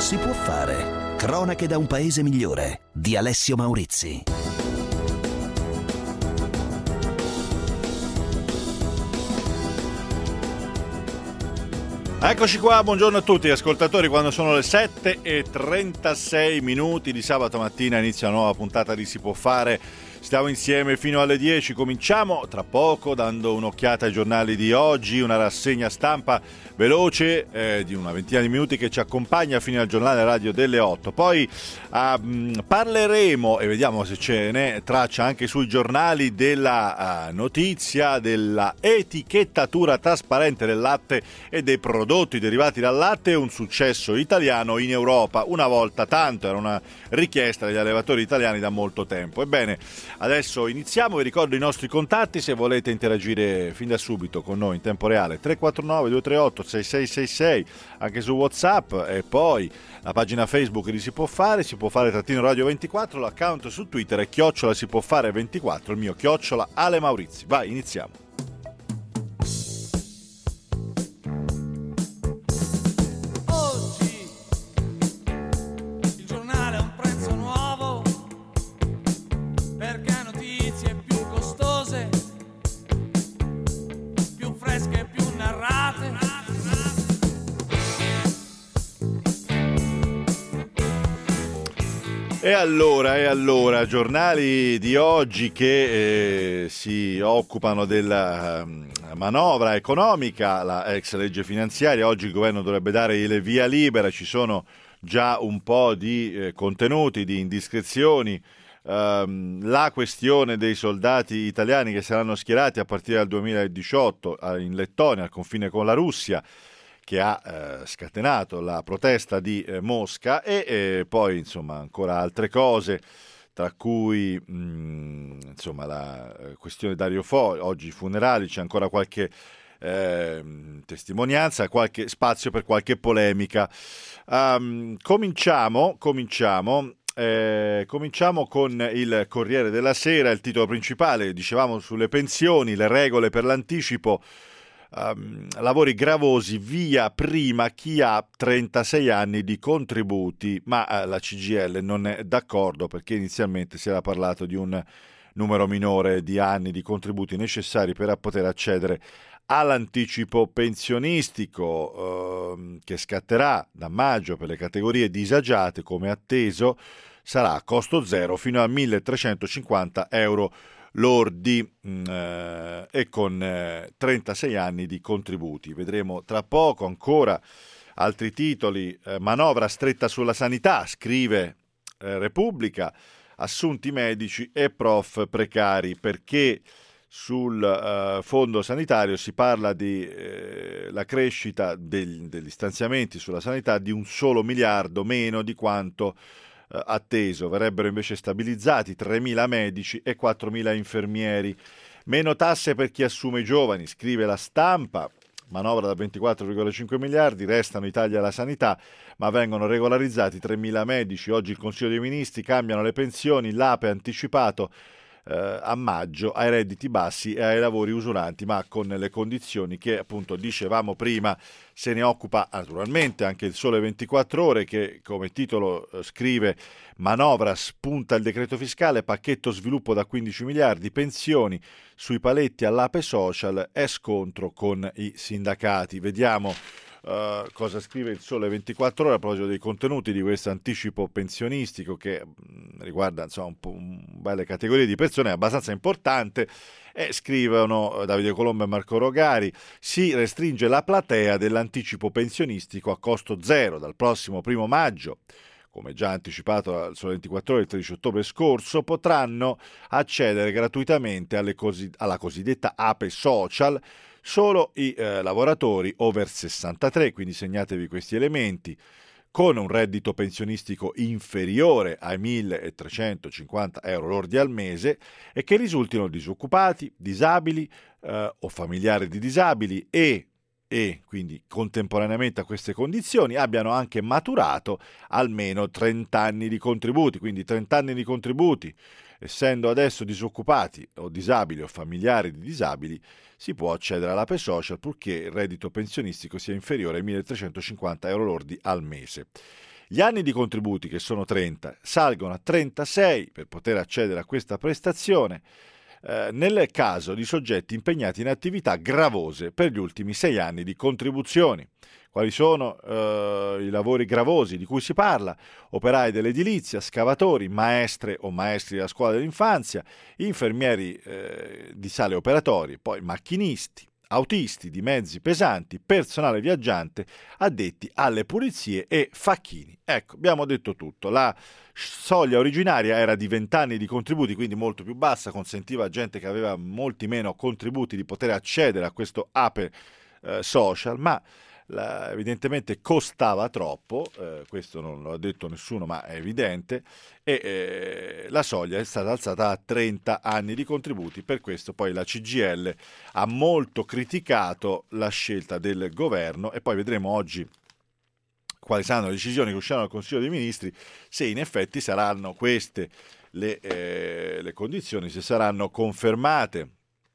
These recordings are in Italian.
si può fare. Cronache da un paese migliore di Alessio Maurizi. Eccoci qua, buongiorno a tutti ascoltatori, quando sono le 7:36 di sabato mattina inizia una nuova puntata di Si può fare. Stiamo insieme fino alle 10, cominciamo tra poco dando un'occhiata ai giornali di oggi, una rassegna stampa veloce di una ventina di minuti che ci accompagna fino al giornale radio delle 8. Poi parleremo, e vediamo se ce n'è traccia anche sui giornali, della notizia della etichettatura trasparente del latte e dei prodotti derivati dal latte, un successo italiano in Europa. Una volta tanto, era una richiesta degli allevatori italiani da molto tempo. Ebbene, adesso iniziamo, vi ricordo i nostri contatti se volete interagire fin da subito con noi in tempo reale: 349 238 6666, anche su WhatsApp, e poi la pagina Facebook di Si può fare _radio 24, l'account su Twitter è @ si può fare 24, il mio @ Ale Maurizi. Vai, iniziamo. E allora, giornali di oggi che si occupano della manovra economica, la ex legge finanziaria. Oggi il governo dovrebbe dare il via libera, ci sono già un po' di contenuti, di indiscrezioni. La questione dei soldati italiani che saranno schierati a partire dal 2018 in Lettonia, al confine con la Russia, che ha scatenato la protesta di Mosca, e poi insomma ancora altre cose, tra cui insomma la questione Dario Fo, oggi i funerali, c'è ancora qualche testimonianza, qualche spazio per qualche polemica. Cominciamo con il Corriere della Sera. Il titolo principale, dicevamo, sulle pensioni, le regole per l'anticipo. Lavori gravosi, via prima chi ha 36 anni di contributi, ma la CGIL non è d'accordo, perché inizialmente si era parlato di un numero minore di anni di contributi necessari per poter accedere all'anticipo pensionistico, che scatterà da maggio per le categorie disagiate, come atteso. Sarà a costo zero fino a 1.350 euro lordi, e con 36 anni di contributi. Vedremo tra poco. Ancora altri titoli: manovra stretta sulla sanità, scrive Repubblica, assunti medici e prof precari, perché sul fondo sanitario si parla di la crescita degli stanziamenti sulla sanità di un solo miliardo meno di quanto atteso. Verrebbero invece stabilizzati 3.000 medici e 4.000 infermieri. Meno tasse per chi assume i giovani, scrive La Stampa. Manovra da 24,5 miliardi, restano i tagli alla sanità, ma vengono regolarizzati 3.000 medici. Oggi il Consiglio dei Ministri, cambiano le pensioni, l'APE anticipato a maggio ai redditi bassi e ai lavori usuranti, ma con le condizioni che appunto dicevamo prima. Se ne occupa naturalmente anche il Sole 24 Ore, che come titolo scrive: manovra spunta il decreto fiscale, pacchetto sviluppo da 15 miliardi, pensioni, sui paletti all'Ape Social e scontro con i sindacati. Vediamo cosa scrive il Sole 24 Ore a proposito dei contenuti di questo anticipo pensionistico, che riguarda insomma un po' belle categorie di persone, è abbastanza importante. E scrivono Davide Colombo e Marco Rogari: si restringe la platea dell'anticipo pensionistico a costo zero dal prossimo 1 maggio. Come già anticipato al Sole 24 Ore il 13 ottobre scorso, potranno accedere gratuitamente alla cosiddetta Ape Social solo i lavoratori over 63, quindi segnatevi questi elementi, con un reddito pensionistico inferiore ai 1.350 euro lordi al mese e che risultino disoccupati, disabili o familiari di disabili e quindi contemporaneamente a queste condizioni abbiano anche maturato almeno 30 anni di contributi. Quindi 30 anni di contributi, essendo adesso disoccupati o disabili o familiari di disabili, si può accedere all'Ape Social purché il reddito pensionistico sia inferiore ai 1.350 euro lordi al mese. Gli anni di contributi, che sono 30, salgono a 36 per poter accedere a questa prestazione nel caso di soggetti impegnati in attività gravose per gli ultimi 6 anni di contribuzioni. Quali sono i lavori gravosi di cui si parla? Operai dell'edilizia, scavatori, maestre o maestri della scuola dell'infanzia, infermieri di sale operatori, poi macchinisti, autisti di mezzi pesanti, personale viaggiante, addetti alle pulizie e facchini. Ecco, abbiamo detto tutto. La soglia originaria era di 20 anni di contributi, quindi molto più bassa, consentiva a gente che aveva molti meno contributi di poter accedere a questo APE social, ma evidentemente costava troppo, questo non lo ha detto nessuno ma è evidente, e la soglia è stata alzata a 30 anni di contributi. Per questo poi la CGIL ha molto criticato la scelta del governo, e poi vedremo oggi quali saranno le decisioni che usciranno dal Consiglio dei Ministri, se in effetti saranno queste le condizioni, se saranno confermate.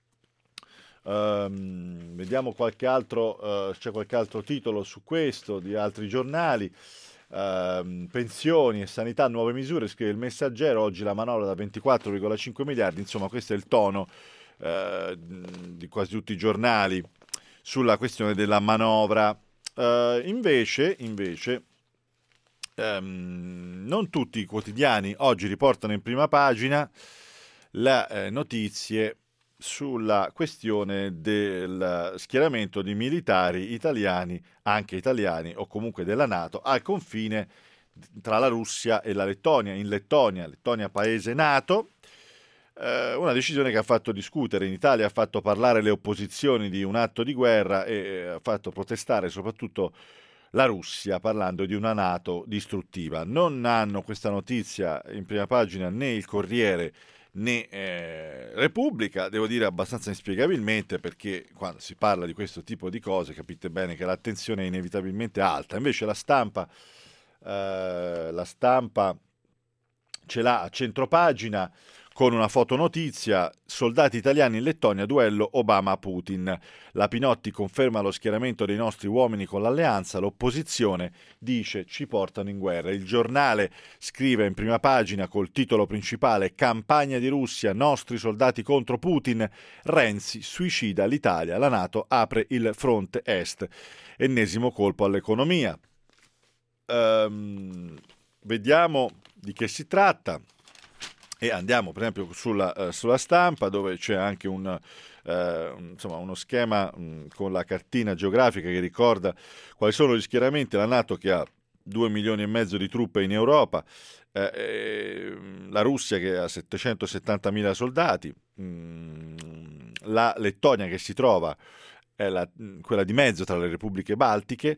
Vediamo qualche altro, c'è qualche altro titolo su questo di altri giornali. Pensioni e sanità, nuove misure, scrive il Messaggero. Oggi la manovra da 24,5 miliardi, insomma questo è il tono di quasi tutti i giornali sulla questione della manovra. Invece non tutti i quotidiani oggi riportano in prima pagina le notizie sulla questione del schieramento di militari italiani, anche italiani o comunque della NATO, al confine tra la Russia e la Lettonia. In Lettonia paese NATO, una decisione che ha fatto discutere. In Italia ha fatto parlare le opposizioni di un atto di guerra e ha fatto protestare soprattutto la Russia, parlando di una NATO distruttiva. Non hanno questa notizia in prima pagina né il Corriere né Repubblica, devo dire abbastanza inspiegabilmente, perché quando si parla di questo tipo di cose capite bene che l'attenzione è inevitabilmente alta. Invece la stampa ce l'ha a centropagina con una fotonotizia: soldati italiani in Lettonia, duello Obama-Putin. La Pinotti conferma lo schieramento dei nostri uomini con l'alleanza, l'opposizione dice ci portano in guerra. Il Giornale scrive in prima pagina col titolo principale: campagna di Russia, nostri soldati contro Putin, Renzi suicida l'Italia, la NATO apre il fronte est, ennesimo colpo all'economia. Vediamo di che si tratta. E andiamo per esempio sulla Stampa, dove c'è anche uno schema con la cartina geografica che ricorda quali sono gli schieramenti. La NATO che ha 2 milioni e mezzo di truppe in Europa, la Russia che ha 770.000 soldati, la Lettonia che si trova è quella di mezzo tra le repubbliche baltiche,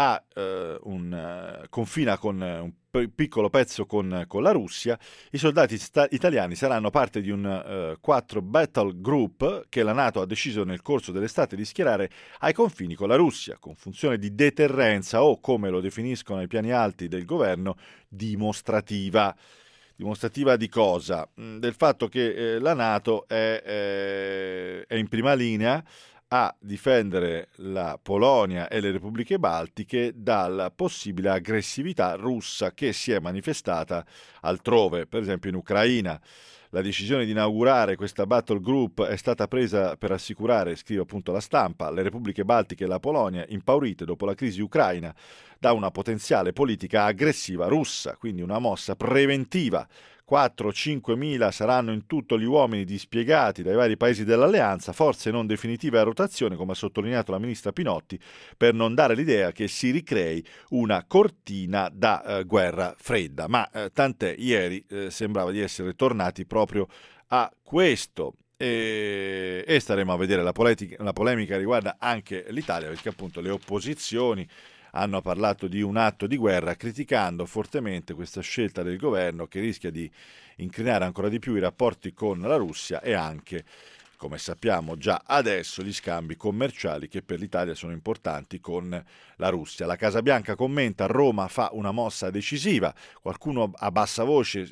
confina con un piccolo pezzo con la Russia. I soldati italiani saranno parte di un 4 battle group che la NATO ha deciso nel corso dell'estate di schierare ai confini con la Russia, con funzione di deterrenza o, come lo definiscono i piani alti del governo, dimostrativa. Dimostrativa di cosa? Del fatto che la NATO è in prima linea a difendere la Polonia e le repubbliche baltiche dalla possibile aggressività russa che si è manifestata altrove, per esempio in Ucraina. La decisione di inaugurare questa battle group è stata presa per assicurare, scrive appunto la Stampa, le repubbliche baltiche e la Polonia impaurite dopo la crisi ucraina da una potenziale politica aggressiva russa, quindi una mossa preventiva. 4-5 mila saranno in tutto gli uomini dispiegati dai vari paesi dell'alleanza, forze non definitive a rotazione, come ha sottolineato la ministra Pinotti, per non dare l'idea che si ricrei una cortina da guerra fredda. Ma tant'è, ieri sembrava di essere tornati proprio a questo. E staremo a vedere. La polemica riguarda anche l'Italia, perché appunto le opposizioni hanno parlato di un atto di guerra, criticando fortemente questa scelta del governo che rischia di incrinare ancora di più i rapporti con la Russia e anche, come sappiamo già adesso, gli scambi commerciali che per l'Italia sono importanti con la Russia. La Casa Bianca commenta: Roma fa una mossa decisiva. Qualcuno a bassa voce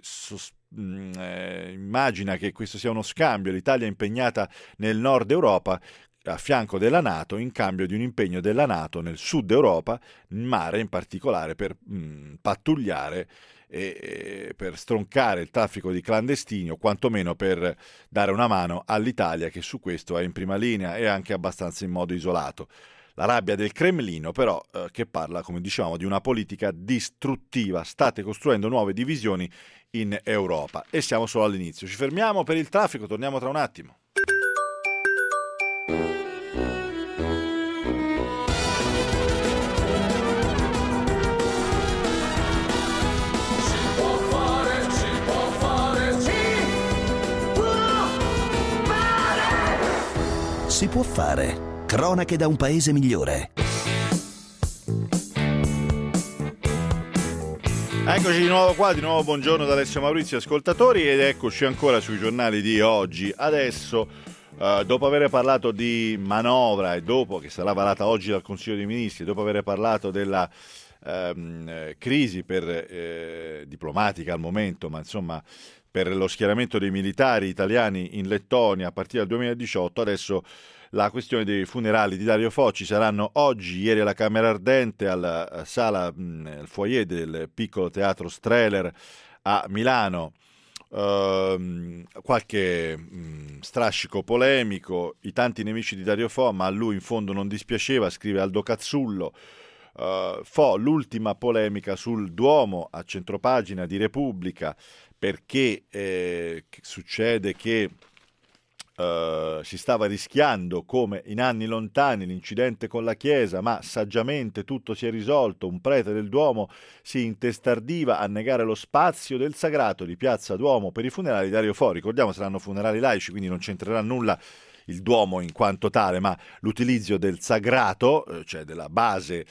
immagina che questo sia uno scambio, l'Italia è impegnata nel nord Europa, a fianco della NATO in cambio di un impegno della NATO nel sud Europa, in mare in particolare, per pattugliare e per stroncare il traffico di clandestini, o quantomeno per dare una mano all'Italia, che su questo è in prima linea e anche abbastanza in modo isolato. La rabbia del Cremlino però che parla, come dicevamo, di una politica distruttiva. State costruendo nuove divisioni in Europa e siamo solo all'inizio. Ci fermiamo per il traffico, torniamo tra un attimo. Si può fare. Cronache da un paese migliore. Eccoci di nuovo qua, di nuovo buongiorno da Alessio Maurizio, ascoltatori, ed eccoci ancora sui giornali di oggi. Adesso, dopo aver parlato di manovra e dopo che sarà varata oggi dal Consiglio dei Ministri, dopo aver parlato della crisi diplomatica al momento, ma insomma per lo schieramento dei militari italiani in Lettonia a partire dal 2018, adesso la questione dei funerali di Dario Fo. Ci saranno oggi, ieri alla Camera Ardente, alla sala, al foyer del piccolo teatro Strehler a Milano, qualche strascico polemico, i tanti nemici di Dario Fo, ma a lui in fondo non dispiaceva, scrive Aldo Cazzullo. Fo, l'ultima polemica sul Duomo, a centropagina di Repubblica, perché succede che si stava rischiando, come in anni lontani, l'incidente con la Chiesa, ma saggiamente tutto si è risolto. Un prete del Duomo si intestardiva a negare lo spazio del sagrato di Piazza Duomo per i funerali di Dario Fo. Ricordiamo, saranno funerali laici, quindi non c'entrerà nulla il Duomo in quanto tale, ma l'utilizzo del sagrato, cioè della base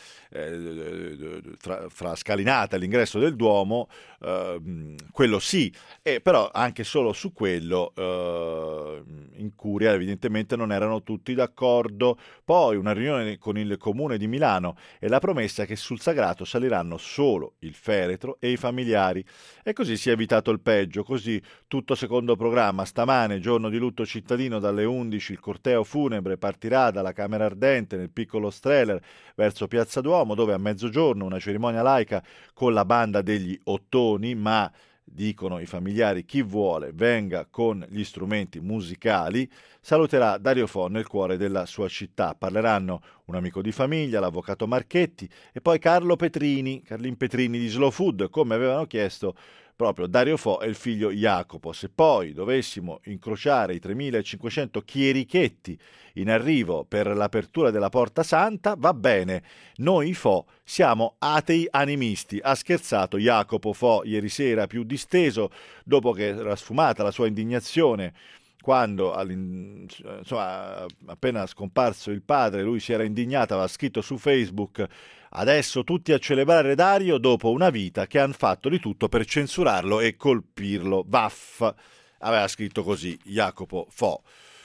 fra scalinata e l'ingresso del Duomo, quello sì, e però anche solo su quello in Curia evidentemente non erano tutti d'accordo. Poi una riunione con il Comune di Milano e la promessa che sul sagrato saliranno solo il feretro e i familiari, e così si è evitato il peggio. Così tutto secondo programma. Stamane, giorno di lutto cittadino, dalle 11 il corteo funebre partirà dalla Camera Ardente nel piccolo Strehler verso Piazza Duomo, dove a mezzogiorno una cerimonia laica con la banda degli ottoni, ma dicono i familiari chi vuole venga con gli strumenti musicali, saluterà Dario Fo nel cuore della sua città. Parleranno un amico di famiglia, l'avvocato Marchetti, e poi Carlin Petrini di Slow Food, come avevano chiesto proprio Dario Fo e il figlio Jacopo. Se poi dovessimo incrociare i 3.500 chierichetti in arrivo per l'apertura della Porta Santa, va bene, noi Fo siamo atei animisti, ha scherzato Jacopo Fo ieri sera, più disteso dopo che era sfumata la sua indignazione quando insomma, appena scomparso il padre, lui si era indignato, aveva scritto su Facebook: adesso tutti a celebrare Dario dopo una vita che hanno fatto di tutto per censurarlo e colpirlo. Vaff, aveva scritto così Jacopo Fo.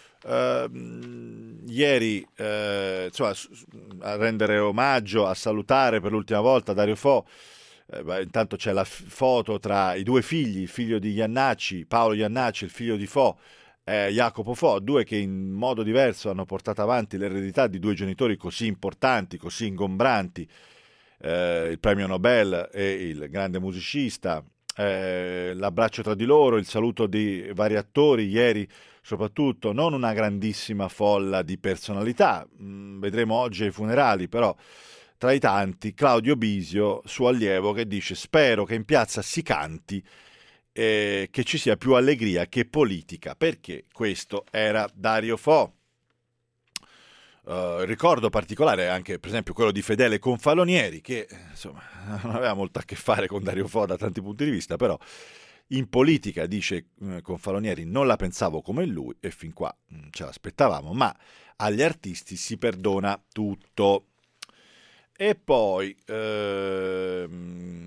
Ieri, insomma, a rendere omaggio, a salutare per l'ultima volta Dario Fo, intanto c'è la foto tra i due figli, il figlio di Iannacci, Paolo Iannacci, il figlio di Fo, Jacopo Fo, due che in modo diverso hanno portato avanti l'eredità di due genitori così importanti, così ingombranti, il premio Nobel e il grande musicista, l'abbraccio tra di loro, il saluto di vari attori, ieri soprattutto non una grandissima folla di personalità, vedremo oggi ai funerali, però tra i tanti Claudio Bisio, suo allievo, che dice: spero che in piazza si canti, che ci sia più allegria che politica, perché questo era Dario Fo. Ricordo particolare anche per esempio quello di Fedele Confalonieri, che insomma non aveva molto a che fare con Dario Fo da tanti punti di vista, però in politica, dice Confalonieri, non la pensavo come lui e fin qua ce l'aspettavamo, ma agli artisti si perdona tutto. E poi che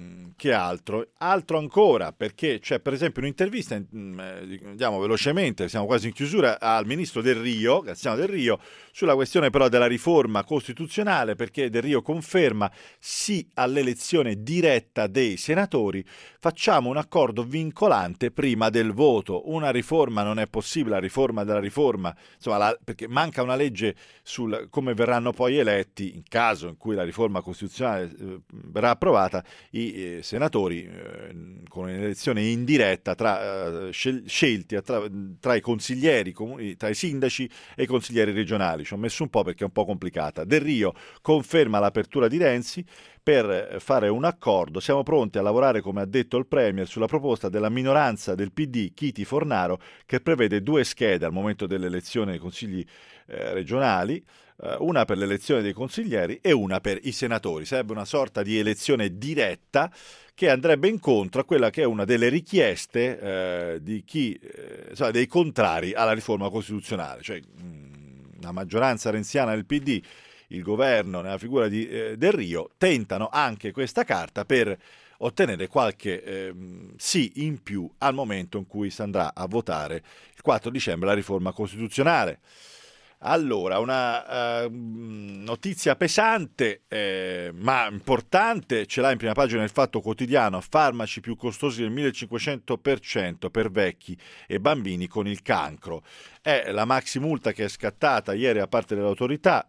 che altro? Altro ancora, perché c'è per esempio un'intervista, andiamo velocemente, siamo quasi in chiusura, al ministro Del Rio, Graziano Del Rio, sulla questione però della riforma costituzionale, perché Del Rio conferma sì all'elezione diretta dei senatori, facciamo un accordo vincolante prima del voto. Una riforma non è possibile, la riforma della riforma, insomma, perché manca una legge sul come verranno poi eletti, in caso in cui la riforma costituzionale verrà approvata, i senatori con un'elezione indiretta scelti tra i consiglieri comuni, tra i sindaci e i consiglieri regionali. Ci ho messo un po' perché è un po' complicata. Del Rio conferma l'apertura di Renzi per fare un accordo. Siamo pronti a lavorare, come ha detto il Premier, sulla proposta della minoranza del PD Chiti Fornaro, che prevede 2 schede al momento dell'elezione dei consigli regionali, una per l'elezione dei consiglieri e una per i senatori. Sarebbe una sorta di elezione diretta che andrebbe incontro a quella che è una delle richieste di chi, dei contrari alla riforma costituzionale, cioè la maggioranza renziana del PD, il governo nella figura di Del Rio, tentano anche questa carta per ottenere qualche sì in più al momento in cui si andrà a votare il 4 dicembre la riforma costituzionale. Allora, una notizia pesante ma importante ce l'ha in prima pagina il Fatto Quotidiano: farmaci più costosi del 1500% per vecchi e bambini con il cancro. È la maxi multa che è scattata ieri da parte dell'autorità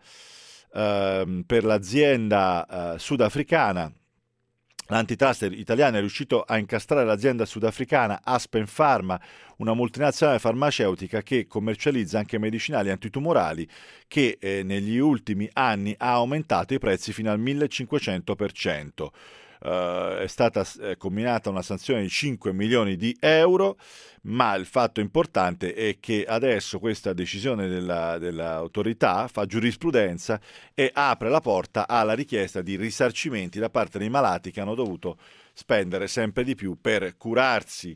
per l'azienda sudafricana. L'antitrust italiano è riuscito a incastrare l'azienda sudafricana Aspen Pharma, una multinazionale farmaceutica che commercializza anche medicinali antitumorali, che negli ultimi anni ha aumentato i prezzi fino al 1500%. È stata comminata una sanzione di 5 milioni di euro, ma il fatto importante è che adesso questa decisione dell'autorità fa giurisprudenza e apre la porta alla richiesta di risarcimenti da parte dei malati che hanno dovuto spendere sempre di più per curarsi.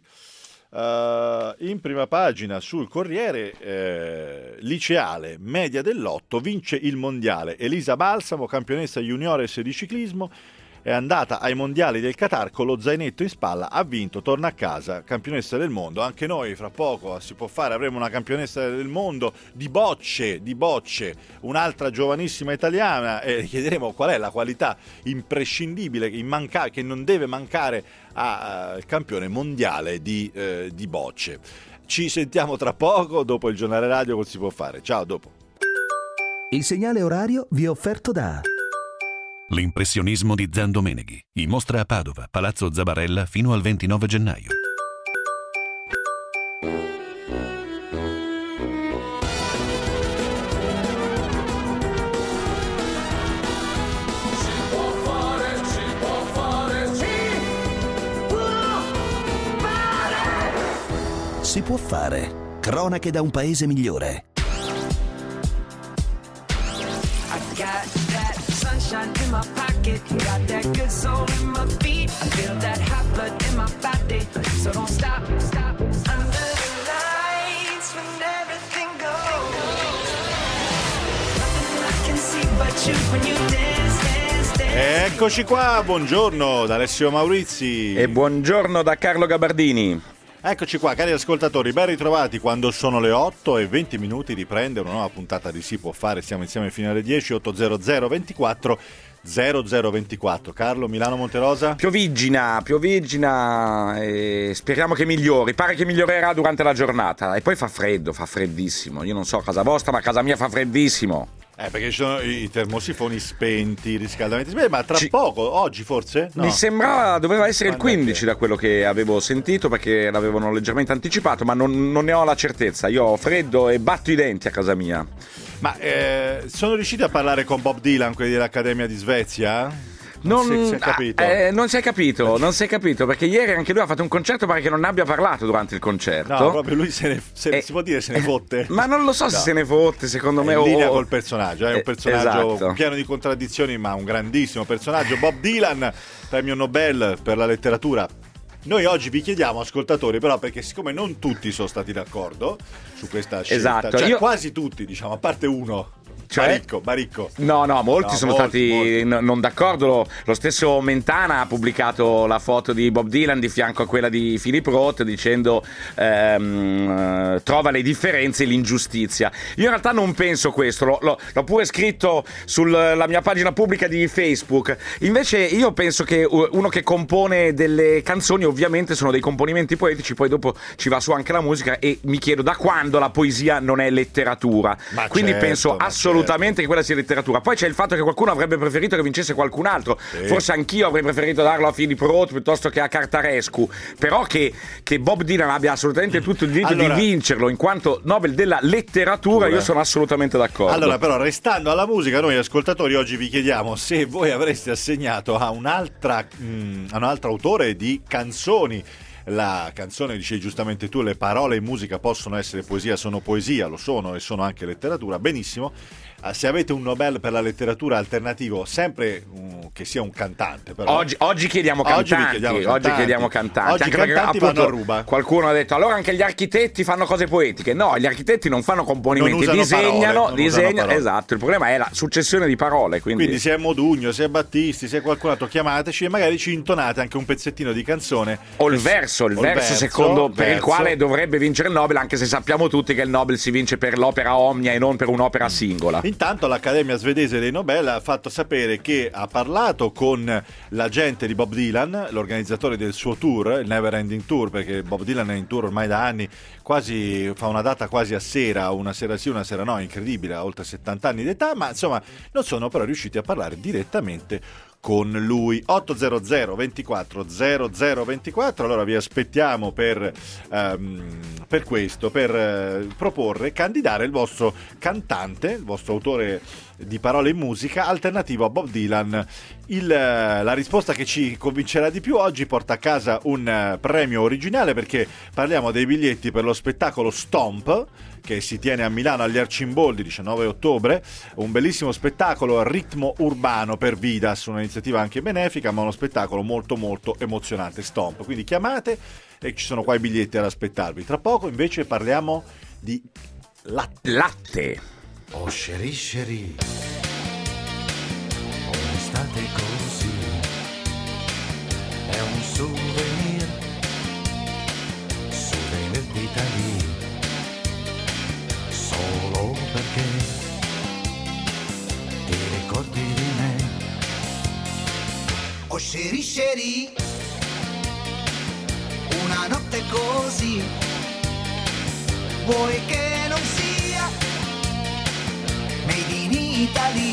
In prima pagina sul Corriere, liceale, media dell'8, vince il mondiale. Elisa Balsamo, campionessa juniores di ciclismo, è andata ai mondiali del Qatar con lo zainetto in spalla, ha vinto, torna a casa, campionessa del mondo. Anche noi fra poco si può fare, avremo una campionessa del mondo di bocce, un'altra giovanissima italiana, e chiederemo qual è la qualità imprescindibile, che non deve mancare al campione mondiale di bocce. Ci sentiamo tra poco, dopo il giornale radio col Si Può Fare. Ciao, dopo. Il segnale orario vi è offerto da L'impressionismo di Zandomeneghi, in mostra a Padova, Palazzo Zabarella fino al 29 gennaio. Si può fare. Cronache da un paese migliore. Sunshine in my pocket, got that good soul in my feet. I feel that hot blood in my body, so don't stop, stop. Under the lights when everything goes, nothing I can see but you when you dance, dance, dance. Eccoci qua, buongiorno da Alessio Maurizi. E buongiorno da Carlo Gabardini. Eccoci qua, cari ascoltatori, ben ritrovati quando sono le 8:20, riprende una nuova puntata di Si Può Fare. Siamo insieme fino alle 10, 800 24 0024. Carlo, Milano, Monterosa? Pioviggina, e speriamo che migliori. Pare che migliorerà durante la giornata. E poi fa freddo, fa freddissimo. Io non so casa vostra, ma casa mia fa freddissimo. Perché ci sono i termosifoni spenti, i riscaldamenti spenti, ma tra poco, oggi forse? No. Mi sembrava, doveva essere il 15 da quello che avevo sentito, perché l'avevano leggermente anticipato, ma non ne ho la certezza. Io ho freddo e batto i denti a casa mia. Ma sono riusciti a parlare con Bob Dylan, quelli dell'Accademia di Svezia? Non si è capito. Non si è capito, perché ieri anche lui ha fatto un concerto, pare che non ne abbia parlato durante il concerto. No, proprio lui si può dire se ne fotte. Ma non lo so se se ne fotte, secondo me. È in linea col personaggio, è un personaggio esatto, pieno di contraddizioni, ma un grandissimo personaggio. Bob Dylan, premio Nobel per la letteratura. Noi oggi vi chiediamo, ascoltatori, però, perché siccome non tutti sono stati d'accordo su questa scelta, esatto, cioè quasi tutti, diciamo, a parte uno. Cioè? Baricco. No, molti sono stati molti. non d'accordo. Lo stesso Mentana ha pubblicato la foto di Bob Dylan di fianco a quella di Philip Roth dicendo trova le differenze e l'ingiustizia. Io in realtà non penso questo, l'ho pure scritto sulla mia pagina pubblica di Facebook. Invece io penso che uno che compone delle canzoni ovviamente sono dei componimenti poetici, poi dopo ci va su anche la musica, e mi chiedo da quando la poesia non è letteratura. Quindi penso assolutamente che quella sia letteratura. Poi c'è il fatto che qualcuno avrebbe preferito che vincesse qualcun altro. Forse anch'io avrei preferito darlo a Philip Roth piuttosto che a Cartarescu, però che Bob Dylan abbia assolutamente tutto il diritto di vincerlo in quanto Nobel della letteratura, io sono assolutamente d'accordo. Allora, però, restando alla musica, noi ascoltatori oggi vi chiediamo se voi avreste assegnato a un altro autore di canzoni. La canzone, dicevi giustamente tu, le parole in musica possono essere poesia, sono poesia, lo sono e sono anche letteratura, benissimo. Se avete un Nobel per la letteratura alternativo, sempre che sia un cantante, però. Oggi chiediamo cantanti. Oggi i cantanti vanno a ruba. Qualcuno ha detto allora anche gli architetti fanno cose poetiche. No, gli architetti non fanno componimenti, disegnano. Esatto, il problema è la successione di parole. Quindi se è Modugno, se è Battisti, se è qualcun altro, chiamateci e magari ci intonate anche un pezzettino di canzone. O il verso secondo per il quale dovrebbe vincere il Nobel, anche se sappiamo tutti che il Nobel si vince per l'opera omnia e non per un'opera singola. Intanto l'Accademia svedese dei Nobel ha fatto sapere che ha parlato con l'agente di Bob Dylan, l'organizzatore del suo tour, il Never Ending Tour, perché Bob Dylan è in tour ormai da anni, quasi fa una data quasi a sera, una sera sì, una sera no, incredibile, ha oltre 70 anni d'età, ma insomma non sono però riusciti a parlare direttamente con lui. 800 24 0024. Allora vi aspettiamo per questo, per proporre, candidare il vostro cantante, il vostro autore di parole in musica alternativo a Bob Dylan. La risposta che ci convincerà di più oggi porta a casa un premio originale, perché parliamo dei biglietti per lo spettacolo Stomp, che si tiene a Milano agli Arcimboldi 19 ottobre, un bellissimo spettacolo a ritmo urbano per Vidas, un'iniziativa anche benefica, ma uno spettacolo molto molto emozionante, Stomp. Quindi chiamate e ci sono qua i biglietti ad aspettarvi. Tra poco invece parliamo di latte. Oh Sherry Sherry, un'estate così, è un souvenir d'Italia, solo perché ti ricordi di me. Oh Sherry Sherry, una notte così, vuoi che non sia Made in Italy?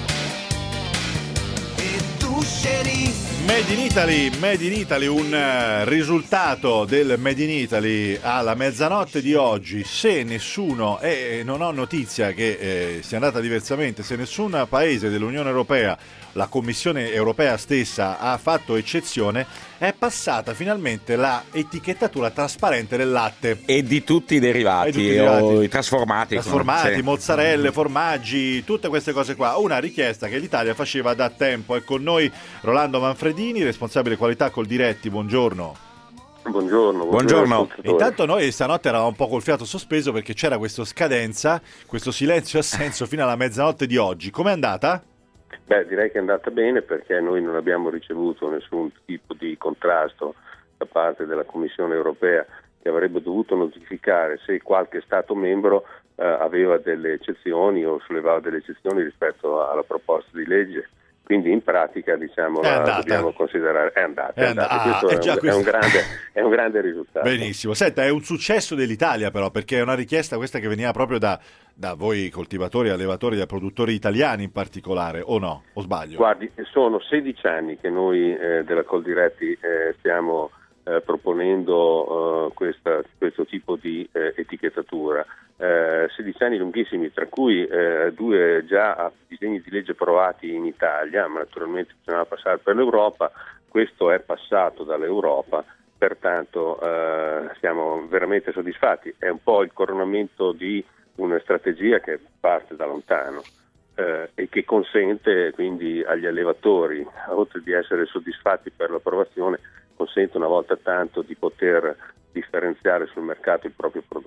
E tu Sherry, Made in Italy, un risultato del Made in Italy alla mezzanotte di oggi. Se nessuno, e non ho notizia che sia andata diversamente, se nessun paese dell'Unione Europea, la Commissione Europea stessa, ha fatto eccezione, è passata finalmente la etichettatura trasparente del latte. E di tutti i derivati, o i trasformati, sì. Mozzarelle, formaggi, tutte queste cose qua. Una richiesta che l'Italia faceva da tempo. È con noi Rolando Manfredini, responsabile qualità Coldiretti. Buongiorno. Buongiorno. Intanto noi stanotte eravamo un po' col fiato sospeso perché c'era questa scadenza, questo silenzio assenso fino alla mezzanotte di oggi. Com'è andata? Beh, direi che è andata bene, perché noi non abbiamo ricevuto nessun tipo di contrasto da parte della Commissione Europea, che avrebbe dovuto notificare se qualche Stato membro aveva delle eccezioni o sollevava delle eccezioni rispetto alla proposta di legge. Quindi in pratica, diciamo, la dobbiamo considerare è andata. Questo è un grande risultato. Benissimo. Senta, è un successo dell'Italia però, perché è una richiesta questa che veniva proprio da voi coltivatori, allevatori, da produttori italiani in particolare, o no? O sbaglio? Guardi, sono 16 anni che noi della Coldiretti stiamo proponendo questo tipo di etichettatura. 16 anni lunghissimi, tra cui 2 già disegni di legge approvati in Italia, ma naturalmente bisognava passare per l'Europa. Questo è passato dall'Europa, pertanto siamo veramente soddisfatti. È un po' il coronamento di una strategia che parte da lontano e che consente quindi agli allevatori, oltre di essere soddisfatti per l'approvazione, consente una volta tanto di poter differenziare sul mercato il proprio prodotto.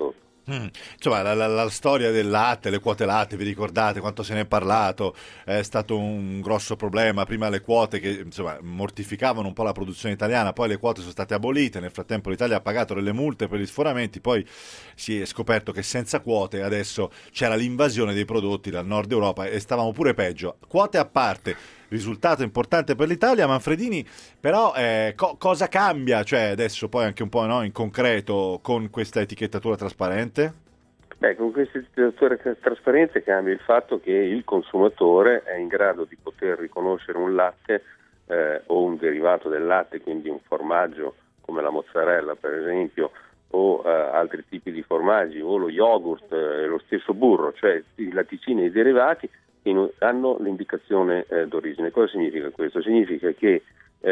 Insomma, la storia del latte, le quote latte, vi ricordate quanto se ne è parlato? È stato un grosso problema. Prima le quote che insomma mortificavano un po' la produzione italiana, poi le quote sono state abolite. Nel frattempo l'Italia ha pagato delle multe per gli sforamenti, poi si è scoperto che senza quote adesso c'era l'invasione dei prodotti dal nord Europa e stavamo pure peggio. Quote a parte, risultato importante per l'Italia. Manfredini, però cosa cambia, cioè adesso poi anche un po', no, in concreto con questa etichettatura trasparente? Con questa etichettatura trasparente cambia il fatto che il consumatore è in grado di poter riconoscere un latte o un derivato del latte, quindi un formaggio come la mozzarella per esempio, o altri tipi di formaggi, o lo yogurt, lo stesso burro, cioè i latticini e i derivati che hanno l'indicazione d'origine. Cosa significa questo? Significa che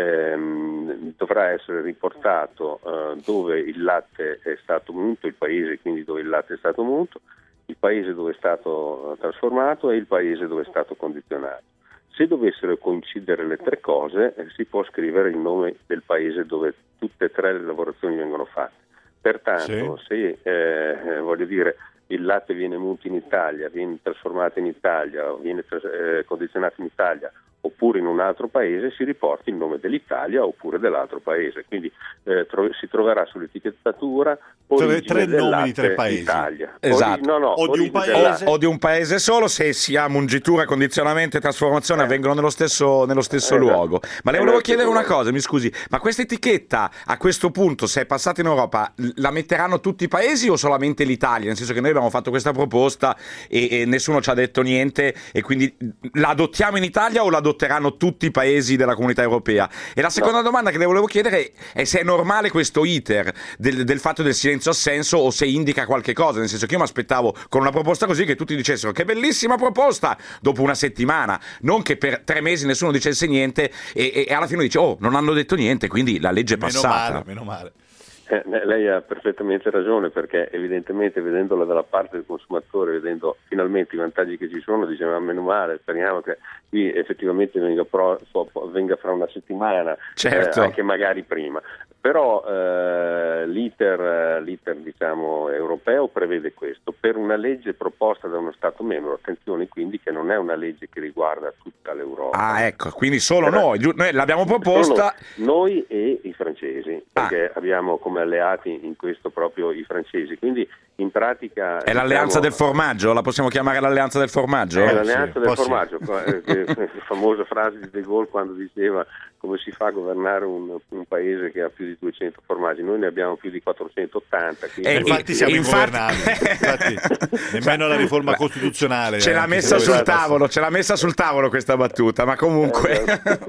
dovrà essere riportato dove il latte è stato munto, il paese quindi dove il latte è stato munto, il paese dove è stato trasformato e il paese dove è stato condizionato. Se dovessero coincidere le tre cose, si può scrivere il nome del paese dove tutte e tre le lavorazioni vengono fatte. Pertanto, se voglio dire, il latte viene munto in Italia, viene trasformato in Italia, viene condizionato in Italia, oppure in un altro paese, si riporta il nome dell'Italia oppure dell'altro paese. Quindi si troverà sull'etichettatura tre nomi di tre paesi. Italia. Esatto. O di un paese o di un paese solo, se si ha mungitura, condizionamento e trasformazione avvengono nello stesso luogo. Ma le volevo chiedere una cosa, mi scusi, ma questa etichetta a questo punto, se è passata in Europa, la metteranno tutti i paesi o solamente l'Italia? Nel senso che noi abbiamo fatto questa proposta e nessuno ci ha detto niente, e quindi la adottiamo in Italia o la adotteranno tutti i paesi della comunità europea? E la seconda domanda che le volevo chiedere è se è normale questo iter del fatto del silenzio assenso, o se indica qualche cosa, nel senso che io mi aspettavo con una proposta così che tutti dicessero che bellissima proposta dopo una settimana, non che per 3 mesi nessuno dicesse niente e alla fine dice non hanno detto niente, quindi la legge è passata. Meno male. Lei ha perfettamente ragione, perché evidentemente vedendola dalla parte del consumatore, vedendo finalmente i vantaggi che ci sono, diceva meno male, speriamo che qui effettivamente venga fra una settimana, certo. Anche magari prima. Però l'iter diciamo europeo prevede questo per una legge proposta da uno Stato membro. Attenzione quindi che non è una legge che riguarda tutta l'Europa. Ah, ecco, quindi solo noi l'abbiamo proposta. Noi e i francesi, perché abbiamo come alleati in questo proprio i francesi, quindi in pratica è l'alleanza del formaggio, la possiamo chiamare l'alleanza del formaggio? È l'alleanza del formaggio, la famosa frase di De Gaulle quando diceva come si fa a governare un paese che ha più di 200 formaggi. Noi ne abbiamo più di 480. Infatti siamo ingovernabili. Infatti, nemmeno la riforma costituzionale. Ce l'ha messa sul tavolo questa battuta, ma comunque.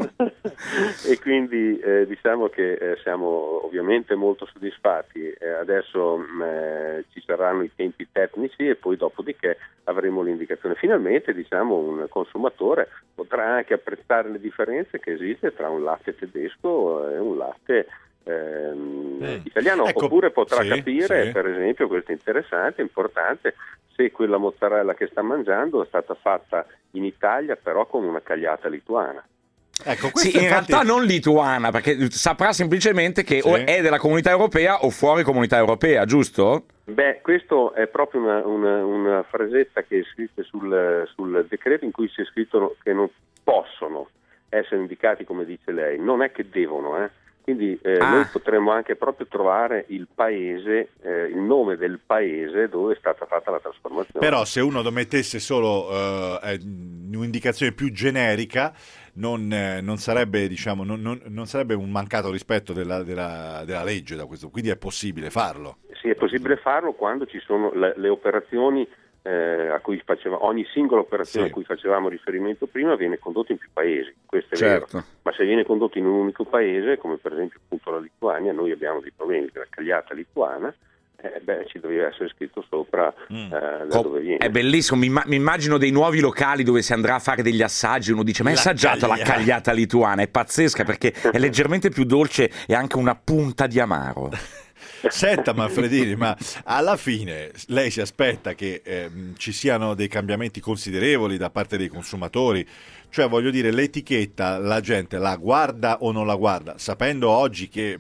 E quindi diciamo che siamo ovviamente molto soddisfatti. Adesso ci saranno i tempi tecnici e poi dopodiché avremo l'indicazione. Finalmente diciamo un consumatore potrà anche apprezzare le differenze che esiste tra un latte tedesco e un latte italiano, ecco, oppure potrà capire per esempio, questo è interessante, importante, se quella mozzarella che sta mangiando è stata fatta in Italia però con una cagliata lituana. Ecco, sì, in realtà non lituana, perché saprà semplicemente che o è della comunità europea o fuori comunità europea, giusto? Beh, questo è proprio una frasetta che è scritta sul decreto, in cui c'è scritto che non possono essere indicati come dice lei, non è che devono, Quindi noi potremmo anche proprio trovare il paese, il nome del paese dove è stata fatta la trasformazione. Però se uno lo mettesse solo un'indicazione più generica, non sarebbe, diciamo, non sarebbe un mancato rispetto della legge da questo, quindi è possibile farlo. Sì, è possibile farlo quando ci sono le operazioni a cui ogni singola operazione a cui facevamo riferimento prima viene condotto in più paesi, questo è vero, ma se viene condotto in un unico paese, come per esempio appunto la Lituania, noi abbiamo dei problemi della cagliata lituana, ci doveva essere scritto sopra da dove viene. È bellissimo, mi immagino dei nuovi locali dove si andrà a fare degli assaggi, uno dice ma hai assaggiato la cagliata lituana? È pazzesca perché è leggermente più dolce e anche una punta di amaro. Senta Manfredini, ma alla fine lei si aspetta che ci siano dei cambiamenti considerevoli da parte dei consumatori? Cioè, voglio dire, l'etichetta la gente la guarda o non la guarda? Sapendo oggi che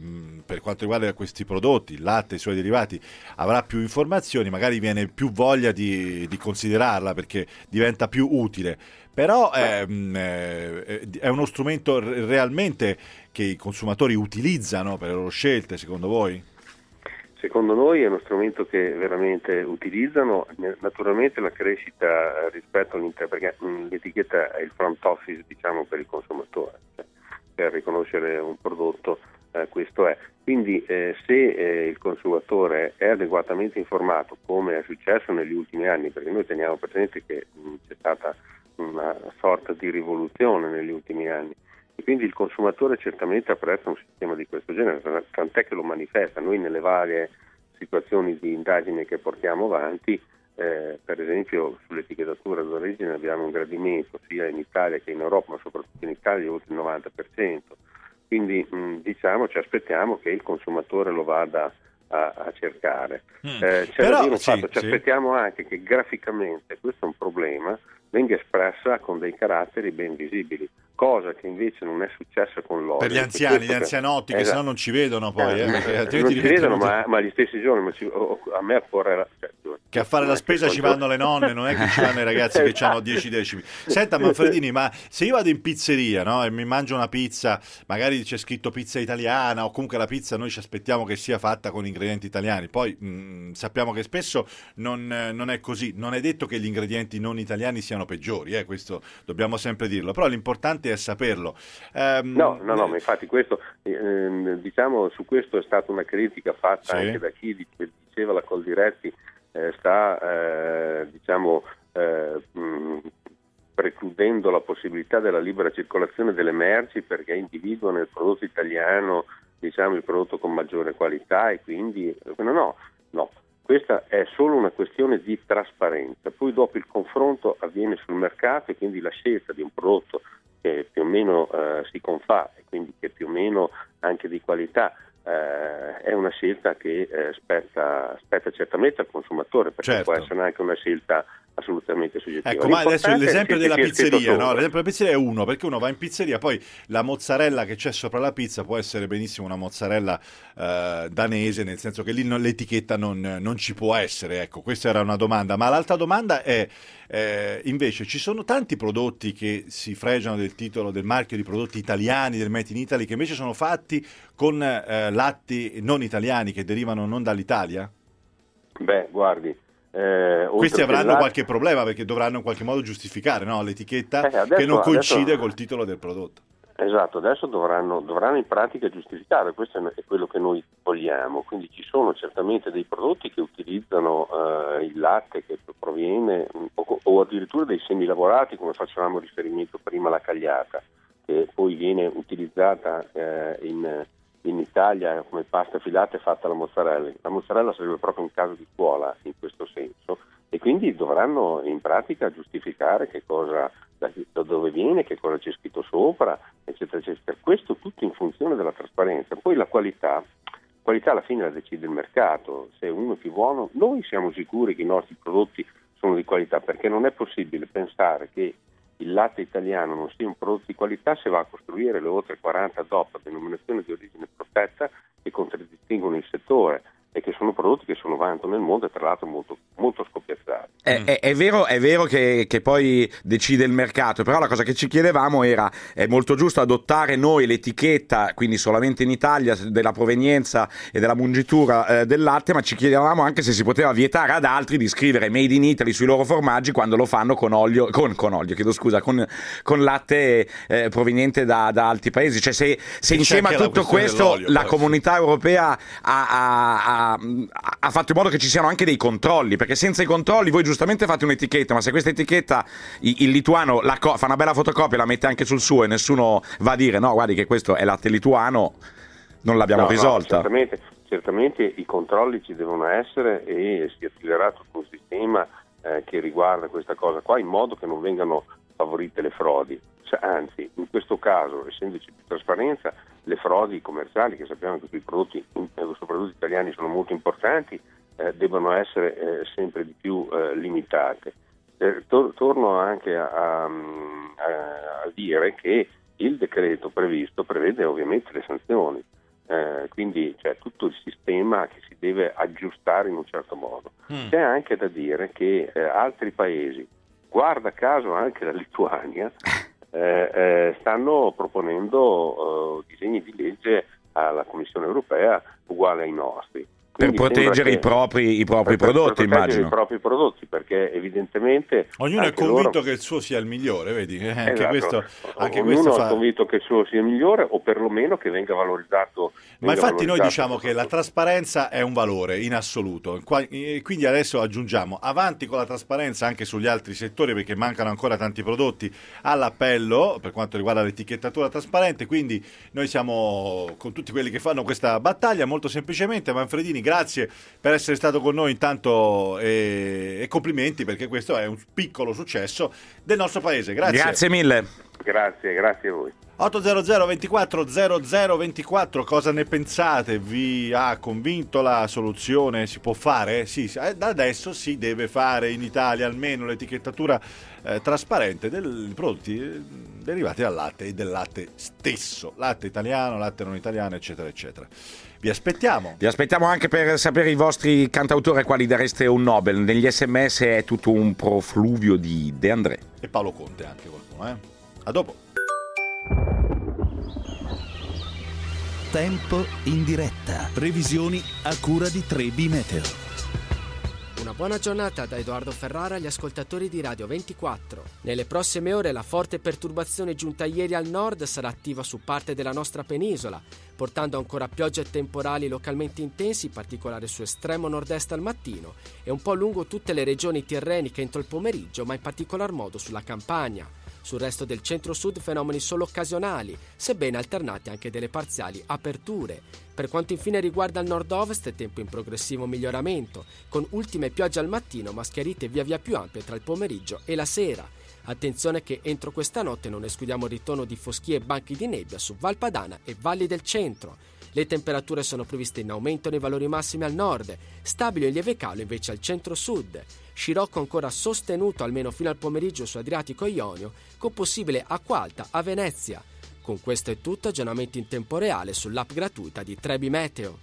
per quanto riguarda questi prodotti, il latte e i suoi derivati, avrà più informazioni, magari viene più voglia di considerarla perché diventa più utile. Però è uno strumento realmente che i consumatori utilizzano per le loro scelte, secondo voi? Secondo noi è uno strumento che veramente utilizzano. Naturalmente la crescita rispetto all'interno, perché l'etichetta è il front office, diciamo, per il consumatore, cioè, per riconoscere un prodotto, questo è. Quindi se il consumatore è adeguatamente informato, come è successo negli ultimi anni, perché noi teniamo presente che c'è stata una sorta di rivoluzione negli ultimi anni, e quindi il consumatore certamente apprezza un sistema di questo genere, tant'è che lo manifesta. Noi nelle varie situazioni di indagine che portiamo avanti, per esempio sull'etichettatura d'origine abbiamo un gradimento sia in Italia che in Europa, ma soprattutto in Italia oltre il 90%, quindi diciamo ci aspettiamo che il consumatore lo vada a cercare. C'è da dire un fatto, ci aspettiamo anche che graficamente, questo è un problema, venga espressa con dei caratteri ben visibili, cosa che invece non è successa con l'olio. Per gli anziani, gli anzianotti, che sennò non ci vedono poi. Non ci vedono, ma gli stessi giorni, a me occorre... che a fare la spesa ci vanno le nonne, non è che ci vanno i ragazzi che hanno 10 decimi. Senta Manfredini, ma se io vado in pizzeria, no, e mi mangio una pizza, magari c'è scritto pizza italiana, o comunque la pizza noi ci aspettiamo che sia fatta con ingredienti italiani, poi sappiamo che spesso non è così, non è detto che gli ingredienti non italiani siano peggiori, questo dobbiamo sempre dirlo, però l'importante è saperlo. No, ma infatti questo, diciamo, su questo è stata una critica fatta anche da chi diceva la Coldiretti sta precludendo la possibilità della libera circolazione delle merci perché individua nel prodotto italiano, diciamo, il prodotto con maggiore qualità, e quindi no, questa è solo una questione di trasparenza. Poi dopo il confronto avviene sul mercato, e quindi la scelta di un prodotto che più o meno si confà, e quindi che più o meno anche di qualità, è una scelta che spetta certamente al consumatore, perché può essere anche una scelta assolutamente soggettiva. Ecco, ma adesso l'esempio della pizzeria, no? L'esempio della pizzeria è uno, perché uno va in pizzeria, poi la mozzarella che c'è sopra la pizza può essere benissimo una mozzarella danese, nel senso che lì l'etichetta non ci può essere, ecco, questa era una domanda. Ma l'altra domanda è invece ci sono tanti prodotti che si fregiano del titolo, del marchio di prodotti italiani, del Made in Italy, che invece sono fatti con latti non italiani, che derivano non dall'Italia? Beh, guardi, questi avranno qualche problema perché dovranno in qualche modo giustificare, no, l'etichetta che non coincide col titolo del prodotto. Esatto, adesso dovranno in pratica giustificare, questo è quello che noi vogliamo. Quindi ci sono certamente dei prodotti che utilizzano il latte che proviene o addirittura dei semilavorati, come facevamo riferimento prima alla cagliata, che poi viene utilizzata in Italia come pasta filata e fatta la mozzarella. La mozzarella sarebbe proprio un caso di scuola in questo senso, e quindi dovranno in pratica giustificare che cosa, da dove viene, che cosa c'è scritto sopra, eccetera, eccetera. Questo tutto in funzione della trasparenza. Poi la qualità alla fine la decide il mercato. Se uno è più buono, noi siamo sicuri che i nostri prodotti sono di qualità, perché non è possibile pensare che il latte italiano non sia un prodotto di qualità se va a costruire le oltre 40 DOP, denominazioni di origine protetta, che contraddistinguono il settore e che sono prodotti che sono vanto nel mondo e tra l'altro molto, molto scoppiazzati. È vero che poi decide il mercato, però la cosa che ci chiedevamo era: è molto giusto adottare noi l'etichetta, quindi solamente in Italia, della provenienza e della mungitura del latte, ma ci chiedevamo anche se si poteva vietare ad altri di scrivere Made in Italy sui loro formaggi quando lo fanno con latte proveniente da altri paesi. Cioè se insieme a tutto questo la comunità europea ha fatto in modo che ci siano anche dei controlli, perché senza i controlli voi giustamente fate un'etichetta, ma se questa etichetta il lituano fa una bella fotocopia e la mette anche sul suo e nessuno va a dire no, guardi che questo è latte lituano, non l'abbiamo risolta. No, certamente i controlli ci devono essere, e si attiverà tutto un sistema che riguarda questa cosa qua, in modo che non vengano favorite le frodi. Anzi, in questo caso, essendoci più trasparenza, le frodi commerciali, che sappiamo che sui prodotti, soprattutto italiani, sono molto importanti, devono essere sempre di più limitate. Torno anche a dire che il decreto previsto prevede ovviamente le sanzioni. quindi c'è tutto il sistema che si deve aggiustare in un certo modo. C'è anche da dire che altri paesi, guarda caso anche la Lituania, stanno proponendo disegni di legge alla Commissione europea uguali ai nostri. Per proteggere i propri prodotti, immagino. I propri prodotti, perché evidentemente ognuno è convinto che il suo sia il migliore, vedi? Anche esatto. questo Ognuno fa... è convinto che il suo sia il migliore, o perlomeno che venga valorizzato. Ma infatti noi diciamo che la trasparenza è un valore in assoluto, quindi adesso aggiungiamo avanti con la trasparenza anche sugli altri settori, perché mancano ancora tanti prodotti all'appello per quanto riguarda l'etichettatura trasparente, quindi noi siamo con tutti quelli che fanno questa battaglia. Molto semplicemente, Manfredini, grazie per essere stato con noi intanto e complimenti, perché questo è un piccolo successo del nostro paese. Grazie mille. Grazie a voi. 800 24 00 24, cosa ne pensate? Vi ha convinto la soluzione? Si può fare? Sì, da adesso si deve fare in Italia almeno l'etichettatura trasparente dei prodotti derivati dal latte e del latte stesso, latte italiano, latte non italiano, eccetera eccetera. Vi aspettiamo Anche per sapere i vostri cantautori a quali dareste un Nobel. Negli SMS è tutto un profluvio di De André e Paolo Conte, anche qualcuno. A dopo. Tempo in diretta. Previsioni a cura di 3B Meteo. Una buona giornata da Edoardo Ferrara agli ascoltatori di Radio 24. Nelle prossime ore la forte perturbazione giunta ieri al nord sarà attiva su parte della nostra penisola, portando ancora piogge e temporali localmente intensi, in particolare su estremo nord-est al mattino e un po' lungo tutte le regioni tirreniche entro il pomeriggio, ma in particolar modo sulla Campania. Sul resto del centro-sud fenomeni solo occasionali, sebbene alternati anche delle parziali aperture. Per quanto infine riguarda il nord-ovest, tempo in progressivo miglioramento, con ultime piogge al mattino ma schiarite via via più ampie tra il pomeriggio e la sera. Attenzione che entro questa notte non escludiamo il ritorno di foschie e banchi di nebbia su Val Padana e valli del centro. Le temperature sono previste in aumento nei valori massimi al nord, stabile e lieve calo invece al centro-sud. Scirocco ancora sostenuto almeno fino al pomeriggio su Adriatico e Ionio, con possibile acqua alta a Venezia. Con questo è tutto, aggiornamenti in tempo reale sull'app gratuita di 3B Meteo.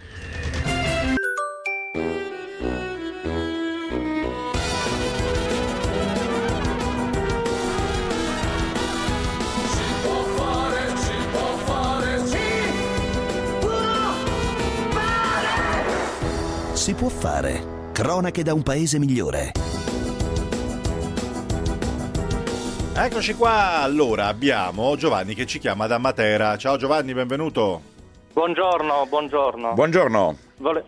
Si può fare. Cronache da un paese migliore. Eccoci qua, allora abbiamo Giovanni che ci chiama da Matera. Ciao Giovanni, benvenuto. Buongiorno. Buongiorno.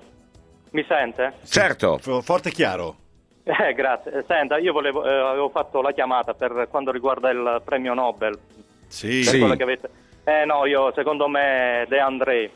Mi sente? Certo. Forte e chiaro. Grazie. Senta, io avevo fatto la chiamata per quanto riguarda il premio Nobel. Sì. Quello che avete... secondo me De André.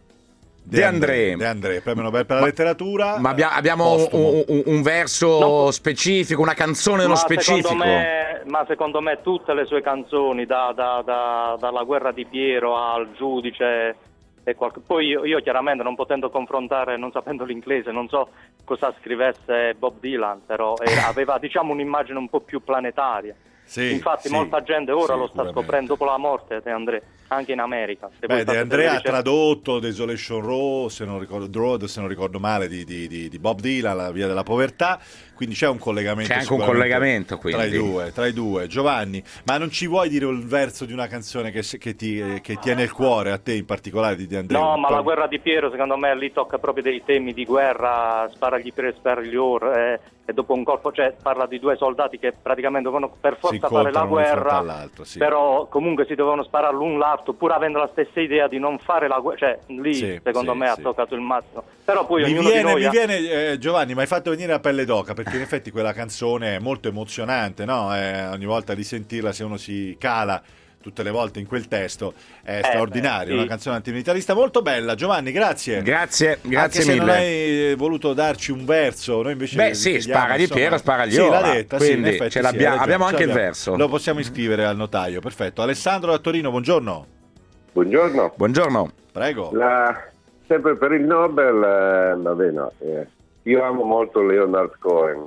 De André, premio Nobel per la letteratura. Ma abbiamo un verso specifico, una canzone nello specifico. Secondo me tutte le sue canzoni, dalla guerra di Piero al giudice, poi io chiaramente non potendo confrontare, non sapendo l'inglese, non so cosa scrivesse Bob Dylan, però aveva un'immagine un po' più planetaria. Sì, infatti molta gente ora lo sta scoprendo dopo la morte di André, anche in America. De André ha tradotto Desolation Road, se non ricordo male, di Bob Dylan, La via della povertà, quindi c'è un collegamento. C'è anche un collegamento tra i due. Giovanni, ma non ci vuoi dire un verso di una canzone che tiene il cuore a te in particolare di De André? No, ma La guerra di Piero secondo me lì tocca proprio dei temi di guerra, sparagli per sparagli or, e dopo un colpo, parla di due soldati che praticamente devono per forza fare la guerra, sì. Però comunque si dovevano sparare l'un l'altro, pur avendo la stessa idea di non fare la guerra, lì secondo me ha toccato il massimo. Però poi ognuno di noi Giovanni, mi hai fatto venire la pelle d'oca, perché in effetti quella canzone è molto emozionante, no? Ogni volta di sentirla, se uno si cala tutte le volte in quel testo, è straordinario, sì. Una canzone antimilitarista molto bella. Giovanni, grazie Grazie anche se mille. non hai voluto darci un verso, noi invece spara di Piero, spara gli ora. L'ha detta, quindi in effetti abbiamo anche il verso. Lo possiamo iscrivere al notaio, perfetto. Alessandro da Torino, buongiorno. Buongiorno. Prego. Sempre per il Nobel, io amo molto Leonard Cohen,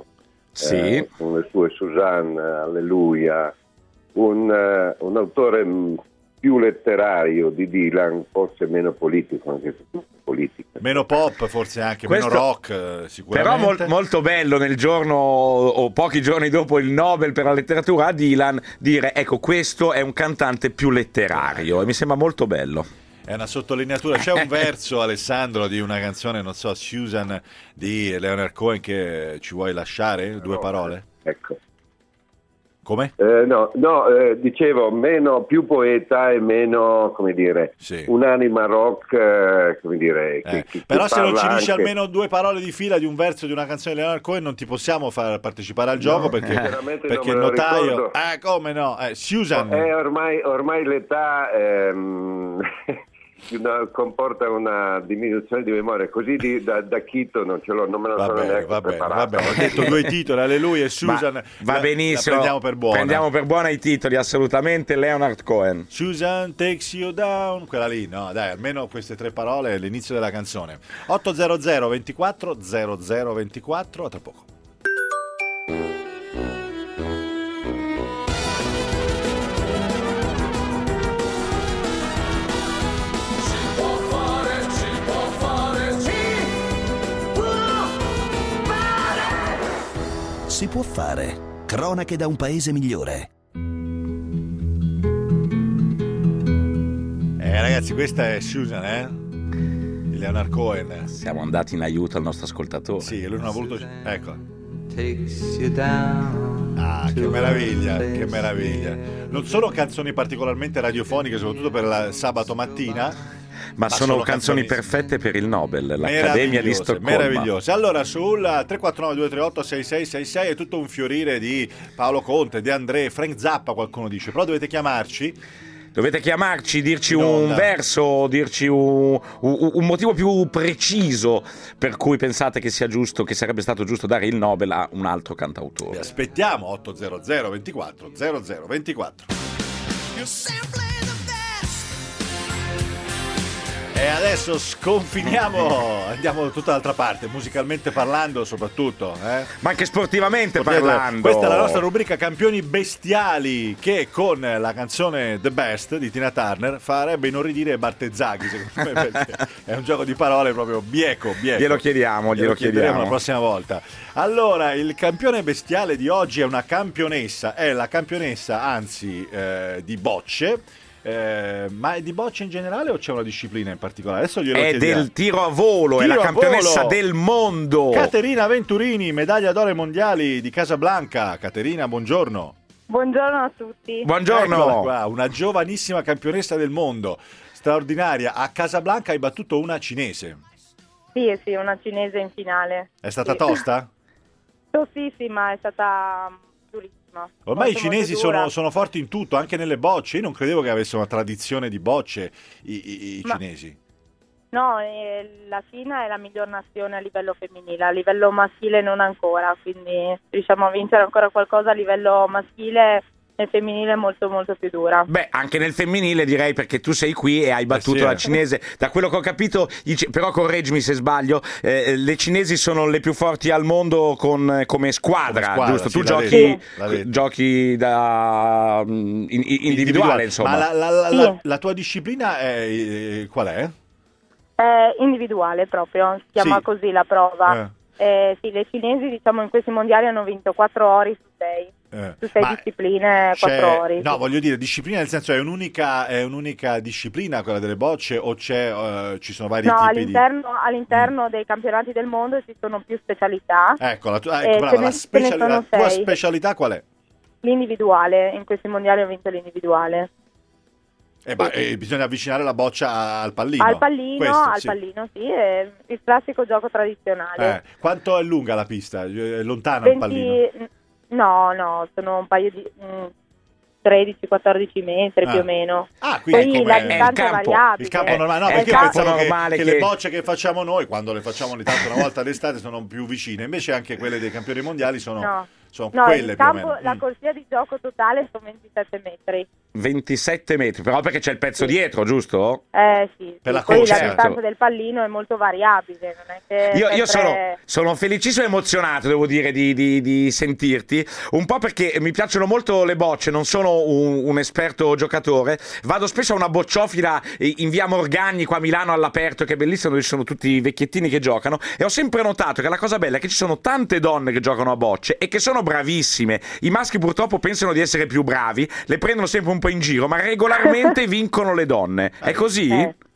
con le sue Suzanne, Alleluia, un autore più letterario di Dylan fosse meno politico, anche se tutto politica. Meno pop, forse anche Questo- meno rock, sicuramente. Però molto bello nel giorno o pochi giorni dopo il Nobel per la letteratura a Dylan dire ecco, questo è un cantante più letterario, e mi sembra molto bello. È una sottolineatura. C'è un verso, Alessandro, di una canzone, non so, Susan di Leonard Cohen, che ci vuoi lasciare? 2 parole? Ecco. Come? Dicevo, più poeta e meno, come dire, un'anima rock, come dire. Che Però se non ci parla dici anche- almeno 2 parole di fila di un verso di una canzone di Leonard Cohen non ti possiamo far partecipare al gioco, perché sinceramente perché non il me lo notaio... ricordo. Come no? Susan... ormai l'età comporta una diminuzione di memoria, così da Chito non ce l'ho, non me lo sono neanche preparato. Ho detto 2 titoli, Alleluia e Susan. Va benissimo, La prendiamo per buona. Prendiamo per buona i titoli, assolutamente. Leonard Cohen. Susan takes you down, quella lì, no dai, almeno queste 3 parole è l'inizio della canzone. 800 24 00 24, a tra poco. Si può fare. Cronache da un paese migliore. Ragazzi, questa è Susan, di Leonard Cohen. Siamo andati in aiuto al nostro ascoltatore. Sì, lui non ha voluto... Ecco. Takes you down. Ah, che meraviglia, che meraviglia. Non sono canzoni particolarmente radiofoniche, soprattutto per la sabato mattina, ma sono canzoni perfette per il Nobel, l'Accademia di Stoccolma. Meravigliose. Allora, sul 349 238 6666 è tutto un fiorire di Paolo Conte, De André, Frank Zappa, qualcuno dice, però dovete chiamarci. Dovete chiamarci, dirci un verso, dirci un motivo più preciso per cui pensate che sia giusto, che sarebbe stato giusto dare il Nobel a un altro cantautore. Vi aspettiamo. 800 24 00 24. E adesso sconfiniamo, andiamo da tutta l'altra parte, musicalmente parlando soprattutto. Ma anche sportivamente parlando. Questa è la nostra rubrica Campioni Bestiali, che con la canzone The Best di Tina Turner farebbe inorridire Bartezzaghi, secondo me, perché è un gioco di parole proprio bieco. Glielo chiediamo. La prossima volta. Allora, il campione bestiale di oggi è una campionessa, anzi, di bocce. Ma è di bocce in generale o c'è una disciplina in particolare? Adesso glielo chiediamo. Del tiro a volo, è la campionessa del mondo. Caterina Venturini, medaglia d'oro ai mondiali di Casablanca. Caterina, buongiorno. Buongiorno a tutti. Buongiorno. Eccola qua, una giovanissima campionessa del mondo, straordinaria. A Casablanca hai battuto una cinese. Sì, una cinese in finale. È stata tosta? Tostissima, è stata durissima. Ormai molto, i cinesi molto dura. sono forti in tutto, anche nelle bocce. Io non credevo che avessero una tradizione di bocce i cinesi. No, la Cina è la miglior nazione a livello femminile, a livello maschile non ancora, quindi riusciamo a vincere ancora qualcosa a livello maschile. Nel femminile è molto molto più dura. Beh, anche nel femminile direi, perché tu sei qui e hai battuto la cinese. Da quello che ho capito, però correggimi se sbaglio, le cinesi sono le più forti al mondo come squadra, giusto? Sì, tu giochi da individuale, insomma. Ma la tua disciplina qual è? È individuale proprio, si chiama così la prova. Sì, le cinesi diciamo in questi mondiali hanno vinto 4 ori su 6. Su 6 discipline, 4 ori. No, voglio dire, disciplina nel senso è un'unica disciplina quella delle bocce o ci sono vari tipi all'interno dei campionati del mo esistono più specialità. Ecco, la tua specialità qual è? L'individuale, in questi mondiali ho vinto l'individuale. Bisogna avvicinare la boccia al pallino. Al pallino, sì, è il classico gioco tradizionale. Quanto è lunga la pista? È lontana il pallino? No, sono un paio di 13-14 metri più o meno. Quindi poi la distanza è variabile. Il campo normale, no, perché io pensavo che le bocce che facciamo noi, quando le facciamo ogni tanto una volta d'estate, sono più vicine, invece anche quelle dei campioni mondiali sono sono No, quelle il più o campo, meno. la corsia di gioco totale sono 27 metri. 27 metri, però perché c'è il pezzo dietro, giusto? Sì. Per la Poi corsa, la distanza del pallino è molto variabile, non è che Io sempre... sono felicissimo e emozionato, devo dire, di sentirti, un po' perché mi piacciono molto le bocce, non sono un esperto giocatore, vado spesso a una bocciofila in via Morgagni qua a Milano all'aperto, che è bellissimo, dove ci sono tutti i vecchiettini che giocano, e ho sempre notato che la cosa bella è che ci sono tante donne che giocano a bocce e che sono bravissime. I maschi purtroppo pensano di essere più bravi, le prendono sempre un po' in giro, ma regolarmente vincono le donne. È così?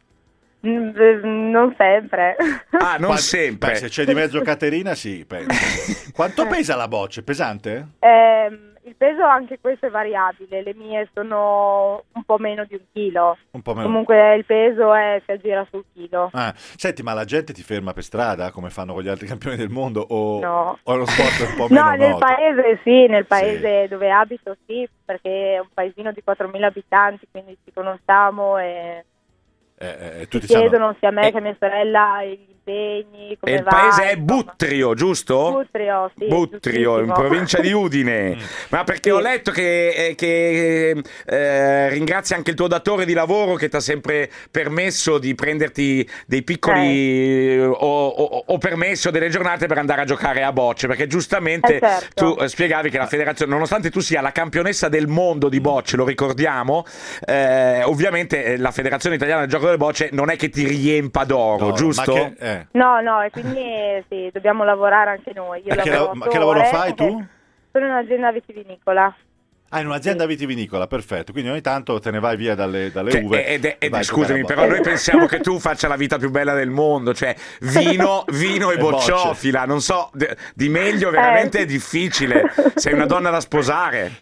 Non sempre. Ah, non sempre. Beh, se c'è di mezzo Caterina, sì, penso. Quanto pesa la boccia? È pesante? Il peso anche questo è variabile, le mie sono un po' meno di 1 chilo. Un po' meno. Comunque il peso si aggira sul chilo. Senti, ma la gente ti ferma per strada come fanno con gli altri campioni del mondo o, No. o è uno sport un po' meno No, nel noto? paese sì, nel paese dove abito sì, perché è un paesino di 4.000 abitanti, quindi ci conosciamo e tutti ci chiedono sia a me che a mia sorella gli impegni, come E il va, paese è insomma. Buttrio, giusto? Buttrio, sì. Buttrio, in giustissimo. provincia di Udine. Ma perché ho letto che ringrazi anche il tuo datore di lavoro che ti ha sempre permesso di prenderti dei piccoli o permesso delle giornate per andare a giocare a bocce, perché giustamente certo. tu spiegavi che la federazione, nonostante tu sia la campionessa del mondo di bocce, lo ricordiamo, ovviamente la federazione italiana del gioco delle bocce non è che ti riempa d'oro, giusto? No, e quindi sì, dobbiamo lavorare anche noi. Io Ma lavoro che lavoro fai tu? Sono in un'azienda vitivinicola. Ah, in un'azienda vitivinicola, perfetto. Quindi ogni tanto te ne vai via dalle Che- uve. ed è- e vai a scusami, giocare a però bocce. noi pensiamo che tu faccia la vita più bella del mondo, cioè vino e E bocciofila, non so, di meglio veramente è difficile. Sei una donna da sposare.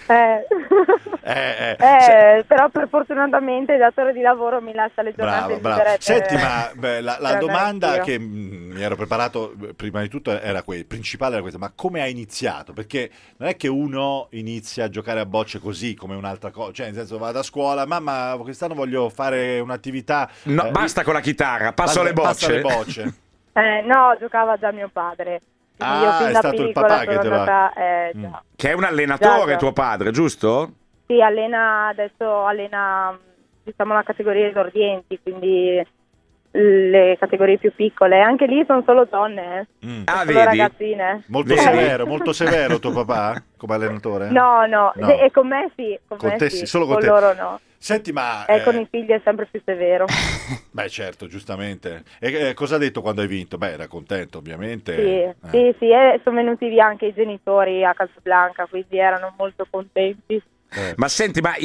Però per fortunatamente il datore di lavoro mi lascia le giornate Brava. libere. Senti, ma la per andare domanda anch'io. che mi ero preparato prima di tutto era quella, il principale era questa, ma come hai iniziato? Perché non è che uno inizia a giocare a bocce così come un'altra cosa, cioè nel senso vado a scuola, mamma quest'anno voglio fare un'attività. No, basta con la chitarra, passo alle Passa bocce. alle bocce. No, giocava già mio padre. Quindi io fin è da stato il piccola papà che sono te l'ha... andata, già. Che è un allenatore Già. tuo padre, giusto? Sì, adesso allena diciamo la categoria esordienti, quindi le categorie più piccole. Anche lì sono solo donne, Ah, solo vedi? ragazzine. Molto severo tuo papà come allenatore? No, No. e con me sì, con me te sì, sì, solo con te. loro no. Senti, ma... E con i figli è sempre più severo. Beh, certo, giustamente. E cosa ha detto quando hai vinto? Beh, era contento, ovviamente. Sì, e sono venuti via anche i genitori a Casablanca, quindi erano molto contenti. Ma senti, ma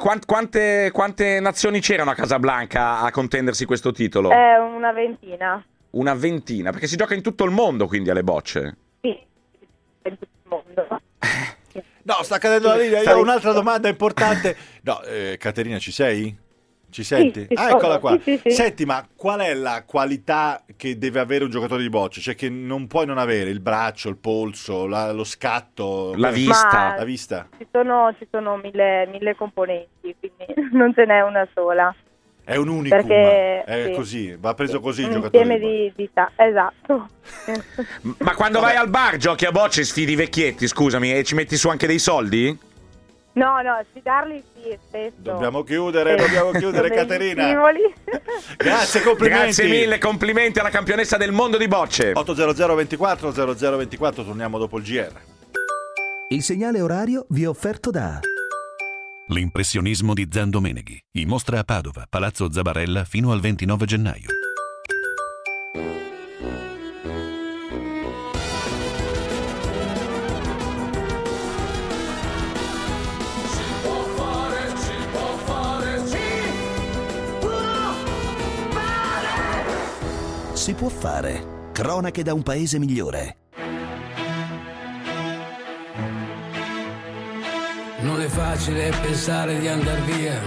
quante nazioni c'erano a Casablanca a contendersi questo titolo? Una ventina. Una ventina, perché si gioca in tutto il mondo quindi alle bocce. Sì, in tutto il mondo. No, sta cadendo la linea. Io ho un'altra domanda importante. No, Caterina, ci sei? Ci senti? Sì, Eccola qua. sì. Senti, ma qual è la qualità che deve avere un giocatore di bocce? Cioè che non puoi non avere il braccio, il polso, lo scatto, la vista. Ma La vista. Ci sono mille componenti, quindi non ce n'è una sola. È un unicum. Perché, È sì. così, va preso così il Un giocatore insieme di bocce. esatto. Ma quando vai al bar giochi a bocce e sfidi i vecchietti, scusami, e ci metti su anche dei soldi? No, sfidarli sì, spesso. Dobbiamo chiudere, Sono degli Caterina. stimoli. Grazie, complimenti. Grazie mille, complimenti alla campionessa del mondo di bocce. 800 24 0024, torniamo dopo il GR. Il segnale orario vi è offerto da L'impressionismo di Zando Meneghi. In mostra a Padova, Palazzo Zabarella fino al 29 gennaio. Si può fare. Cronache da un paese migliore. Non è facile pensare di andar via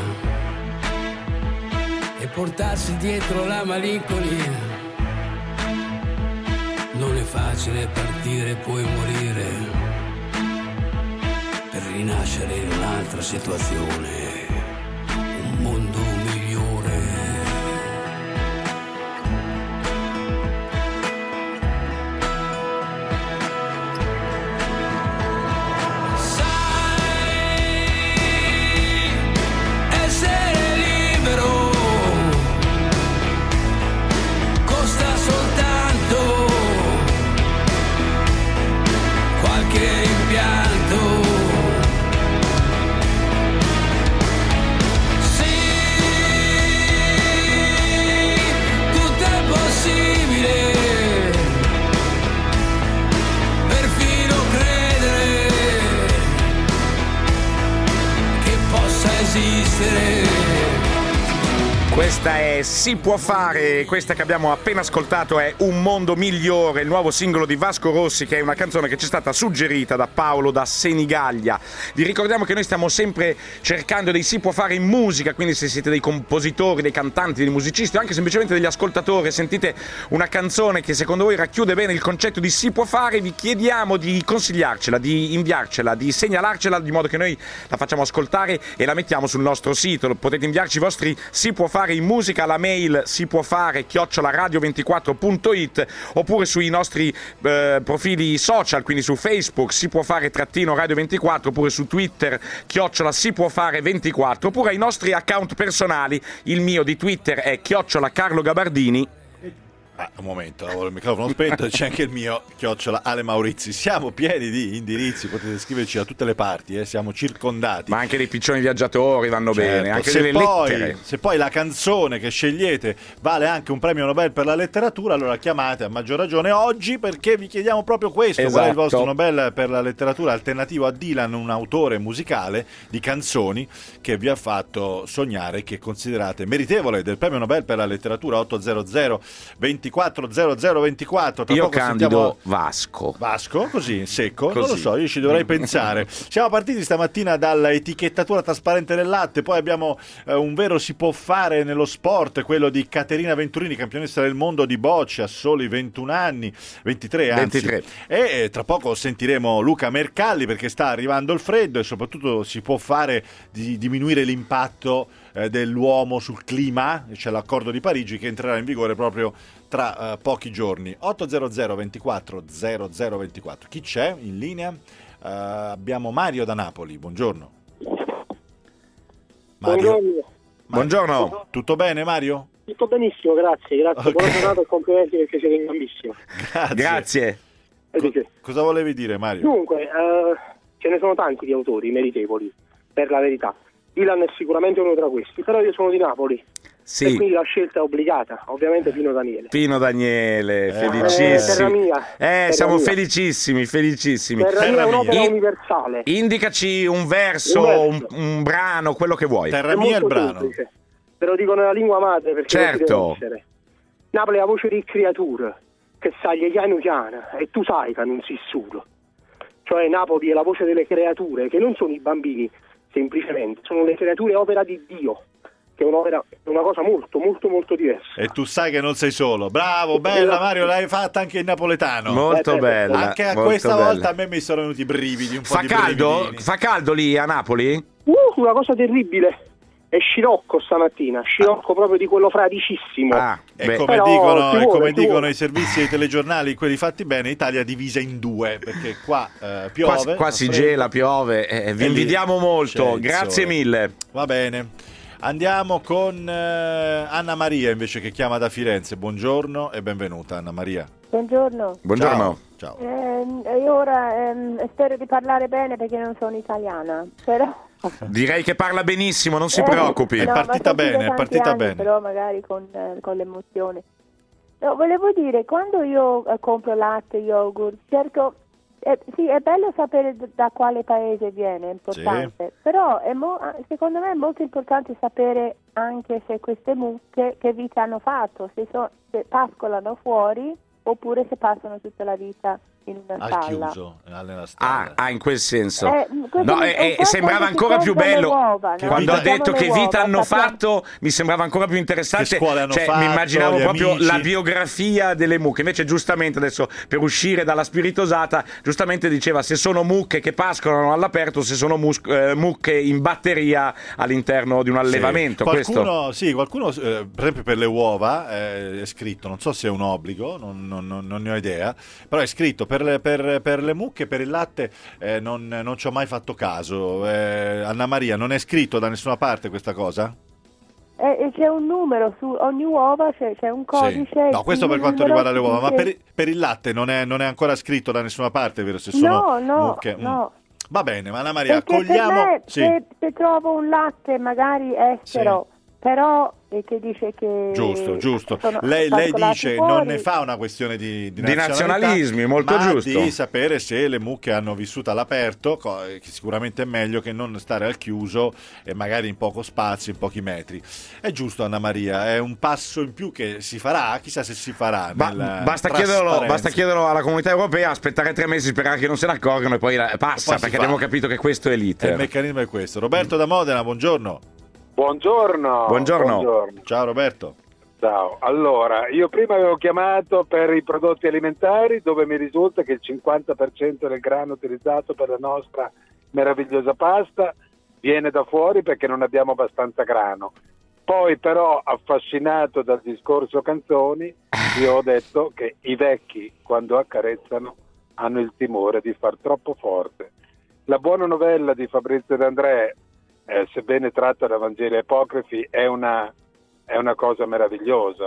e portarsi dietro la malinconia. Non è facile partire e poi morire per rinascere in un'altra situazione, un mondo migliore. Si può fare, questa che abbiamo appena ascoltato è Un mondo migliore, il nuovo singolo di Vasco Rossi, che è una canzone che ci è stata suggerita da Paolo da Senigallia. Vi ricordiamo che noi stiamo sempre cercando dei si può fare in musica, quindi se siete dei compositori, dei cantanti, dei musicisti o anche semplicemente degli ascoltatori, sentite una canzone che secondo voi racchiude bene il concetto di si può fare, vi chiediamo di consigliarcela, di inviarcela, di segnalarcela, di modo che noi la facciamo ascoltare e la mettiamo sul nostro sito. Potete inviarci i vostri si può fare in musica alla mail sipuofare@radio24.it oppure sui nostri profili social, quindi su Facebook si può fare _radio24, oppure su Twitter @sipuofare24, oppure ai nostri account personali. Il mio di Twitter è @CarloGabardini. Un momento, avevo il microfono spento, c'è anche il mio @Ale Maurizi. Siamo pieni di indirizzi, potete scriverci da tutte le parti, siamo circondati. Ma anche dei piccioni viaggiatori vanno bene, anche delle lettere. Se poi la canzone che scegliete vale anche un premio Nobel per la letteratura, allora chiamate a maggior ragione oggi, perché vi chiediamo proprio questo. Esatto. Qual è il vostro Nobel per la letteratura alternativo a Dylan, un autore musicale di canzoni che vi ha fatto sognare, che considerate meritevole del premio Nobel per la letteratura? 800 24 0024. Io candido Vasco. Vasco, così, secco? Così. Non lo so, io ci dovrei pensare. Siamo partiti stamattina dall'etichettatura trasparente del latte, poi abbiamo un vero si può fare nello sport, quello di Caterina Venturini, campionessa del mondo di boccia a soli 21 anni, 23 anzi. 23. E tra poco sentiremo Luca Mercalli, perché sta arrivando il freddo e soprattutto si può fare di diminuire l'impatto dell'uomo sul clima. C'è l'accordo di Parigi che entrerà in vigore proprio tra pochi giorni. 800 24 0024. Chi c'è in linea? Abbiamo Mario da Napoli. Buongiorno. Mario. Buongiorno. Tutto bene, Mario? Tutto benissimo, grazie. Okay. Buona giornata e complimenti perché siete in gambissimo. Grazie. Cosa volevi dire, Mario? Dunque, ce ne sono tanti di autori meritevoli, per la verità. Dylan è sicuramente uno tra questi, però io sono di Napoli. Sì. E quindi la scelta è obbligata, ovviamente Pino Daniele. Pino Daniele, felicissimi. Siamo mia. felicissimi. Terra mia è un'opera universale. Indicaci un verso, un brano, quello che vuoi. Terra mia è il brano. Semplice. Ve lo dico nella lingua madre perché certo. non si deve essere. Napoli è la voce di creature che sai piano piano e tu sai che non si solo. Cioè Napoli è la voce delle creature che non sono i bambini semplicemente, sono le creature opera di Dio, che è una cosa molto molto molto diversa. E tu sai che non sei solo. Bravo, bella Mario, l'hai fatta anche in napoletano. Molto bella. Anche a molto questa bella. volta a me mi sono venuti i brividi, un po' Fa di caldo? brividini. Fa caldo lì a Napoli? Una cosa terribile. È scirocco stamattina, scirocco proprio di quello fraticissimo. E come dicono i servizi dei telegiornali, quelli fatti bene, Italia divisa in due, perché qua piove. Qua si gela, piove, vi invidiamo molto, grazie mille. Va bene. Andiamo con Anna Maria invece, che chiama da Firenze. Buongiorno e benvenuta Anna Maria. Buongiorno. Buongiorno. Ciao. Io ora spero di parlare bene perché non sono italiana, però... Direi che parla benissimo, non si preoccupi. È partita bene, però magari con l'emozione. No, volevo dire, quando io compro latte, yogurt, cerco... sì, è bello sapere da quale paese viene, è importante, sì. Però secondo me è molto importante sapere anche se queste mucche che vita hanno fatto, se pascolano fuori oppure se passano tutta la vita in una al stalla. Chiuso, nella stalla. In quel senso. No, sembrava ancora più bello uova, no? quando ha detto che vita hanno fatto, mi sembrava ancora più interessante. Che scuole hanno fatto, mi immaginavo proprio amici. la biografia delle mucche. Invece giustamente adesso, per uscire dalla spiritosata, giustamente diceva se sono mucche che pascolano all'aperto, se sono mucche in batteria all'interno di un allevamento. Qualcuno, per esempio per le uova è scritto, non so se è un obbligo, non ne ho idea, però è scritto per le mucche, per il latte non ci ho mai fatto caso. Anna Maria, non è scritto da nessuna parte questa cosa? C'è un numero su ogni uova, c'è un codice. Sì. No, questo per quanto riguarda le uova, ma per il latte non è ancora scritto da nessuna parte, vero? Se sono mucche. No. Va bene, ma Anna Maria, perché accogliamo. Per me, se trovo un latte magari estero, però e che dice che giusto. sono Lei dice fuori. non ne fa una questione di nazionalismi, molto ma giusto, di sapere se le mucche hanno vissuto all'aperto, che sicuramente è meglio che non stare al chiuso e magari in poco spazio, in pochi metri. È giusto, Anna Maria, è un passo in più che si farà, chissà se si farà. Basta chiederlo alla Comunità Europea, aspettare 3 mesi, sperare che non se ne accorgano e poi passa, perché abbiamo capito che questo è l'iter. Il meccanismo è questo. Roberto da Modena, buongiorno. Buongiorno. Ciao Roberto. Ciao. Allora, io prima avevo chiamato per i prodotti alimentari, dove mi risulta che il 50% del grano utilizzato per la nostra meravigliosa pasta viene da fuori perché non abbiamo abbastanza grano. Poi però, affascinato dal discorso canzoni, io ho detto che i vecchi, quando accarezzano, hanno il timore di far troppo forte. La buona novella di Fabrizio De André, sebbene tratta da Vangeli apocrifi, è una cosa meravigliosa.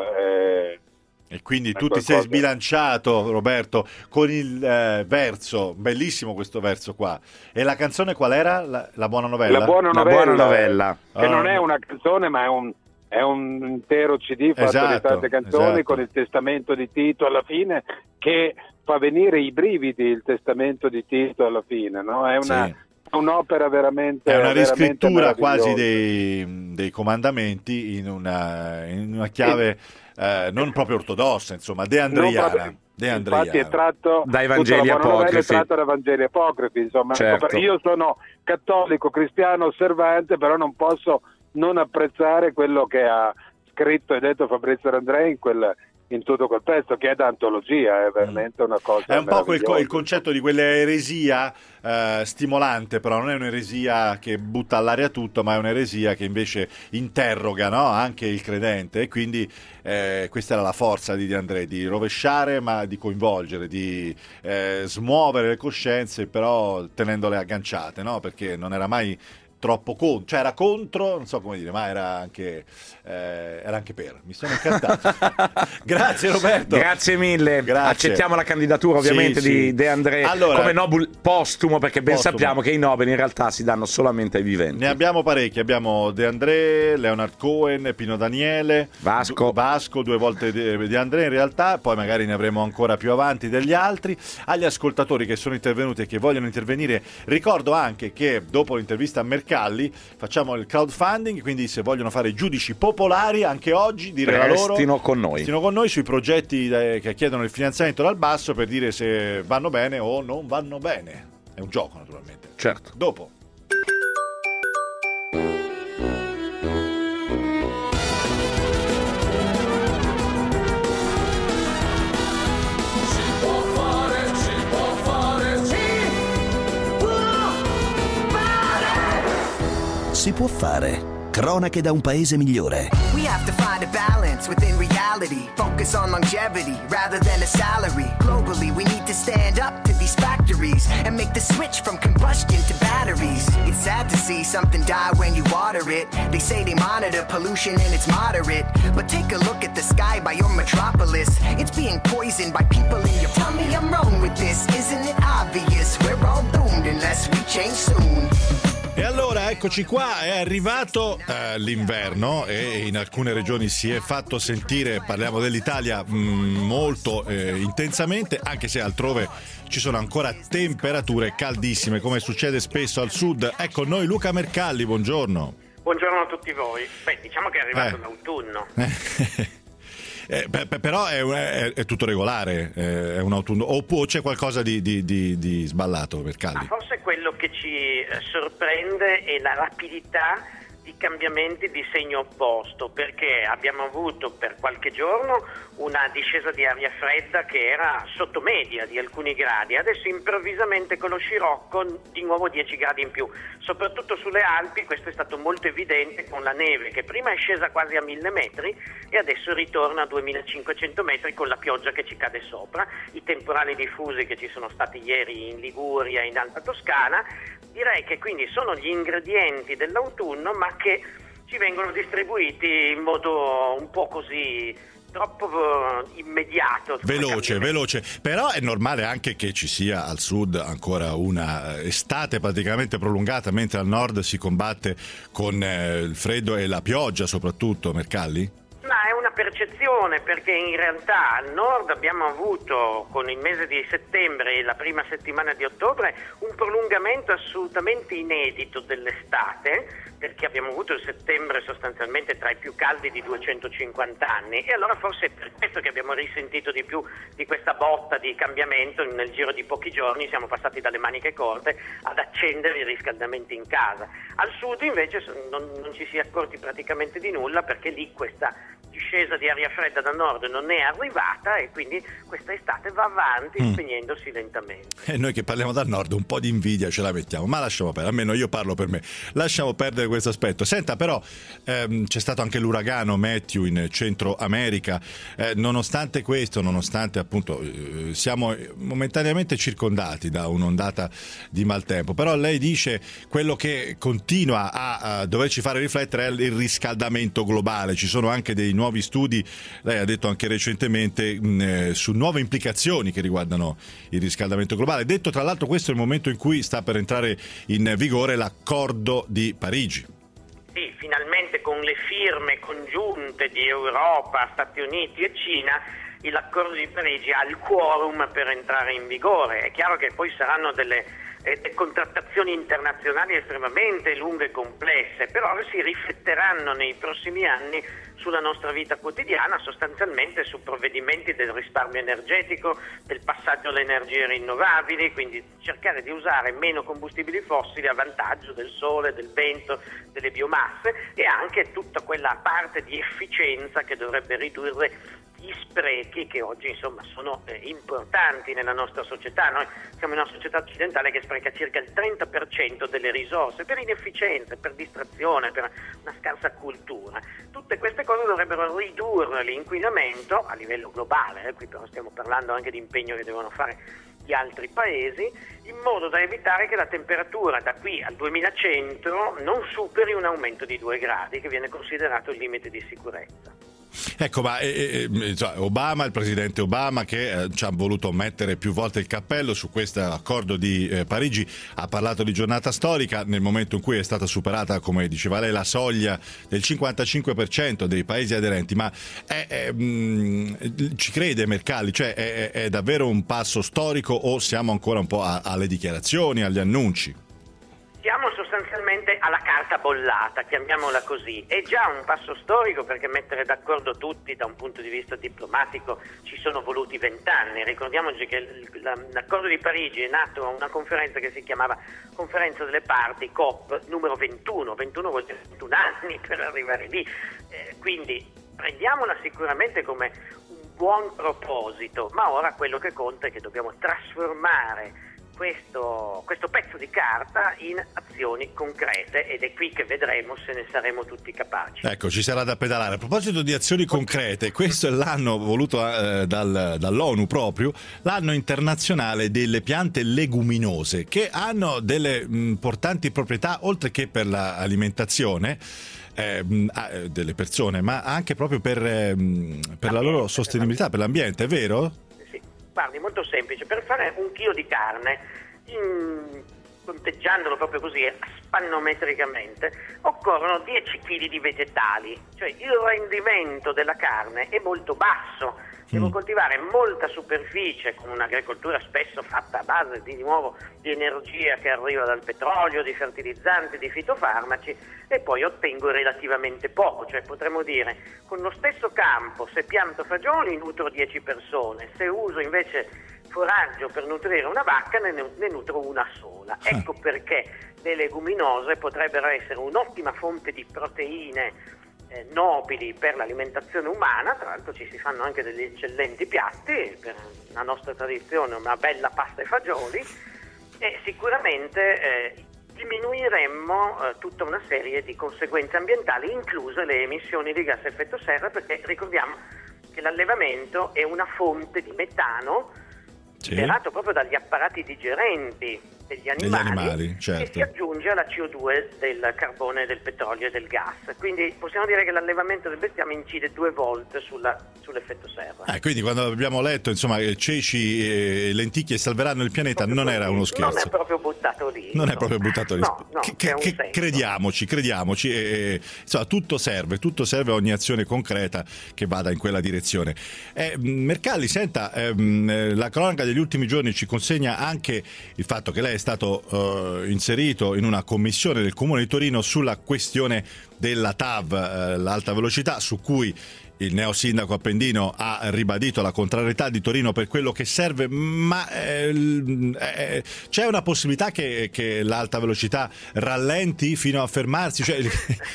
E quindi tu ti sei sbilanciato, Roberto, con il verso, bellissimo questo verso qua. E la canzone qual era? La buona novella? La buona novella. Che non è no. una canzone, ma è un intero CD fatto di tante canzoni, con il testamento di Tito alla fine, che fa venire i brividi, il testamento di Tito alla fine, no? È un'opera veramente, è una riscrittura veramente quasi dei comandamenti in una chiave non proprio ortodossa, insomma, deandreiana. Infatti è tratto dai Vangeli apocrifi. È tratto dai Vangeli apocrifi, insomma. Certo. Io sono cattolico, cristiano, osservante, però non posso non apprezzare quello che ha scritto e detto Fabrizio De André in tutto quel pezzo, che è d'antologia, è veramente una cosa. È un po' il concetto di quell'eresia stimolante, però non è un'eresia che butta all'aria tutto, ma è un'eresia che invece interroga, no? Anche il credente, e quindi questa era la forza di De André, di rovesciare ma di coinvolgere, di smuovere le coscienze, però tenendole agganciate, no? Perché non era mai troppo contro, cioè era contro, non so come dire, ma era anche per. Mi sono incantato. Grazie Roberto. Grazie mille. Grazie. Accettiamo la candidatura ovviamente di De André come Nobel postumo, perché ben sappiamo che i Nobel in realtà si danno solamente ai viventi. Ne abbiamo parecchi, abbiamo De André, Leonard Cohen, Pino Daniele, Vasco 2 volte De André in realtà, poi magari ne avremo ancora più avanti degli altri. Agli ascoltatori che sono intervenuti e che vogliono intervenire, ricordo anche che dopo l'intervista a Mercalli facciamo il crowdfunding, quindi se vogliono fare giudici popolari anche oggi, dire la loro, restino con noi sui progetti che chiedono il finanziamento dal basso, per dire se vanno bene o non vanno bene. È un gioco, naturalmente. Certo. Dopo. Si può fare. Cronache da un paese migliore. We have to find a balance within reality. Focus on longevity rather than a salary. Globally, we need to stand up to these factories and make the switch from combustion to batteries. It's sad to see something die when you water it. They say they monitor pollution and it's moderate, but take a look at the sky by your metropolis. It's being poisoned by people in your... Tell me I'm wrong with this, isn't it obvious? We're all doomed unless we change soon. E allora eccoci qua, è arrivato l'inverno e in alcune regioni si è fatto sentire, parliamo dell'Italia, molto intensamente, anche se altrove ci sono ancora temperature caldissime, come succede spesso al sud. Ecco noi Luca Mercalli, buongiorno. Buongiorno a tutti voi. Beh, diciamo che è arrivato l'autunno. Però è tutto regolare, è un autunno, oppure c'è qualcosa di sballato, Mercalli? Forse quello che ci sorprende è la rapidità di cambiamenti di segno opposto, perché abbiamo avuto per qualche giorno una discesa di aria fredda che era sotto media di alcuni gradi, adesso improvvisamente con lo scirocco di nuovo 10 gradi in più, soprattutto sulle Alpi. Questo è stato molto evidente con la neve che prima è scesa quasi a 1000 metri e adesso ritorna a 2500 metri con la pioggia che ci cade sopra, i temporali diffusi che ci sono stati ieri in Liguria e in Alta Toscana. Direi che quindi sono gli ingredienti dell'autunno, ma che ci vengono distribuiti in modo un po' così troppo immediato. Veloce. Però è normale anche che ci sia al sud ancora una estate praticamente prolungata, mentre al nord si combatte con il freddo e la pioggia soprattutto, Mercalli? Ma è una percezione, perché in realtà al nord abbiamo avuto con il mese di settembre e la prima settimana di ottobre un prolungamento assolutamente inedito dell'estate, perché abbiamo avuto il settembre sostanzialmente tra i più caldi di 250 anni, e allora forse è per questo che abbiamo risentito di più di questa botta di cambiamento. Nel giro di pochi giorni siamo passati dalle maniche corte ad accendere i riscaldamenti in casa. Al sud invece non ci si è accorti praticamente di nulla, perché lì questa discesa di aria fredda da nord non è arrivata e quindi questa estate va avanti spegnendosi lentamente. E noi che parliamo dal nord un po' di invidia ce la mettiamo, ma lasciamo perdere, almeno io parlo per me, lasciamo perdere questo aspetto. Senta, però c'è stato anche l'uragano Matthew in Centro America, nonostante questo, nonostante appunto siamo momentaneamente circondati da un'ondata di maltempo, però lei dice quello che continua a doverci fare riflettere è il riscaldamento globale. Ci sono anche dei nuovi studi, lei ha detto anche recentemente, su nuove implicazioni che riguardano il riscaldamento globale. Detto tra l'altro, questo è il momento in cui sta per entrare in vigore l'accordo di Parigi. Sì, finalmente con le firme congiunte di Europa, Stati Uniti e Cina, l'accordo di Parigi ha il quorum per entrare in vigore. È chiaro che poi saranno delle contrattazioni internazionali estremamente lunghe e complesse, però si rifletteranno nei prossimi anni sulla nostra vita quotidiana, sostanzialmente su provvedimenti del risparmio energetico, del passaggio alle energie rinnovabili, quindi cercare di usare meno combustibili fossili a vantaggio del sole, del vento, delle biomasse, e anche tutta quella parte di efficienza che dovrebbe ridurre gli sprechi che oggi insomma sono importanti nella nostra società. Noi siamo in una società occidentale che spreca circa il 30% delle risorse per inefficienze, per distrazione, per una scarsa cultura. Tutte queste cose dovrebbero ridurre l'inquinamento a livello globale, qui però stiamo parlando anche di impegno che devono fare gli altri paesi, in modo da evitare che la temperatura da qui al 2100 non superi un aumento di 2 gradi, che viene considerato il limite di sicurezza. Ecco, ma Obama, il presidente Obama, che ci ha voluto mettere più volte il cappello su questo accordo di Parigi, ha parlato di giornata storica nel momento in cui è stata superata, come diceva lei, la soglia del 55% dei paesi aderenti. Ma ci crede Mercalli? Cioè è davvero un passo storico o siamo ancora un po' alle dichiarazioni, agli annunci? Siamo sostanzialmente alla carta bollata, chiamiamola così. È già un passo storico, perché mettere d'accordo tutti da un punto di vista diplomatico ci sono voluti 20 anni. Ricordiamoci che l'accordo di Parigi è nato a una conferenza che si chiamava Conferenza delle Parti, COP numero 21. 21 vuol dire 21 anni per arrivare lì. Quindi prendiamola sicuramente come un buon proposito, ma ora quello che conta è che dobbiamo trasformare questo pezzo di carta in azioni concrete, ed è qui che vedremo se ne saremo tutti capaci. Ecco, ci sarà da pedalare. A proposito di azioni concrete, questo è l'anno voluto dall'ONU proprio, l'anno internazionale delle piante leguminose, che hanno delle importanti proprietà, oltre che per l'alimentazione delle persone, ma anche proprio per la loro sostenibilità, per l'ambiente, è vero? Guardi, molto semplice. Per fare un chilo di carne, conteggiandolo proprio così spannometricamente, occorrono 10 kg di vegetali, cioè il rendimento della carne è molto basso. Devo coltivare molta superficie con un'agricoltura spesso fatta a base di nuovo di energia che arriva dal petrolio, di fertilizzanti, di fitofarmaci, e poi ottengo relativamente poco. Cioè potremmo dire, con lo stesso campo, se pianto fagioli nutro 10 persone, se uso invece foraggio per nutrire una vacca ne nutro una sola. Ecco perché le leguminose potrebbero essere un'ottima fonte di proteine nobili per l'alimentazione umana. Tra l'altro ci si fanno anche degli eccellenti piatti, per la nostra tradizione una bella pasta ai fagioli, e sicuramente diminuiremmo tutta una serie di conseguenze ambientali, incluse le emissioni di gas a effetto serra, perché ricordiamo che l'allevamento è una fonte di metano generato proprio dagli apparati digerenti degli animali, certo. che si aggiunge alla CO2 del carbone, del petrolio e del gas. Quindi possiamo dire che l'allevamento del bestiame incide 2 volte sull'effetto serra. Quindi quando abbiamo letto, insomma, ceci e lenticchie salveranno il pianeta, non era uno scherzo. Non è proprio buttato lì. Non è proprio buttato lì. No, Crediamoci. Insomma, tutto serve ogni azione concreta che vada in quella direzione. Mercalli, senta, la cronaca degli ultimi giorni ci consegna anche il fatto che lei è stato inserito in una commissione del Comune di Torino sulla questione della TAV, l'alta velocità, su cui il neo sindaco Appendino ha ribadito la contrarietà di Torino per quello che serve, ma c'è una possibilità che l'alta velocità rallenti fino a fermarsi, cioè,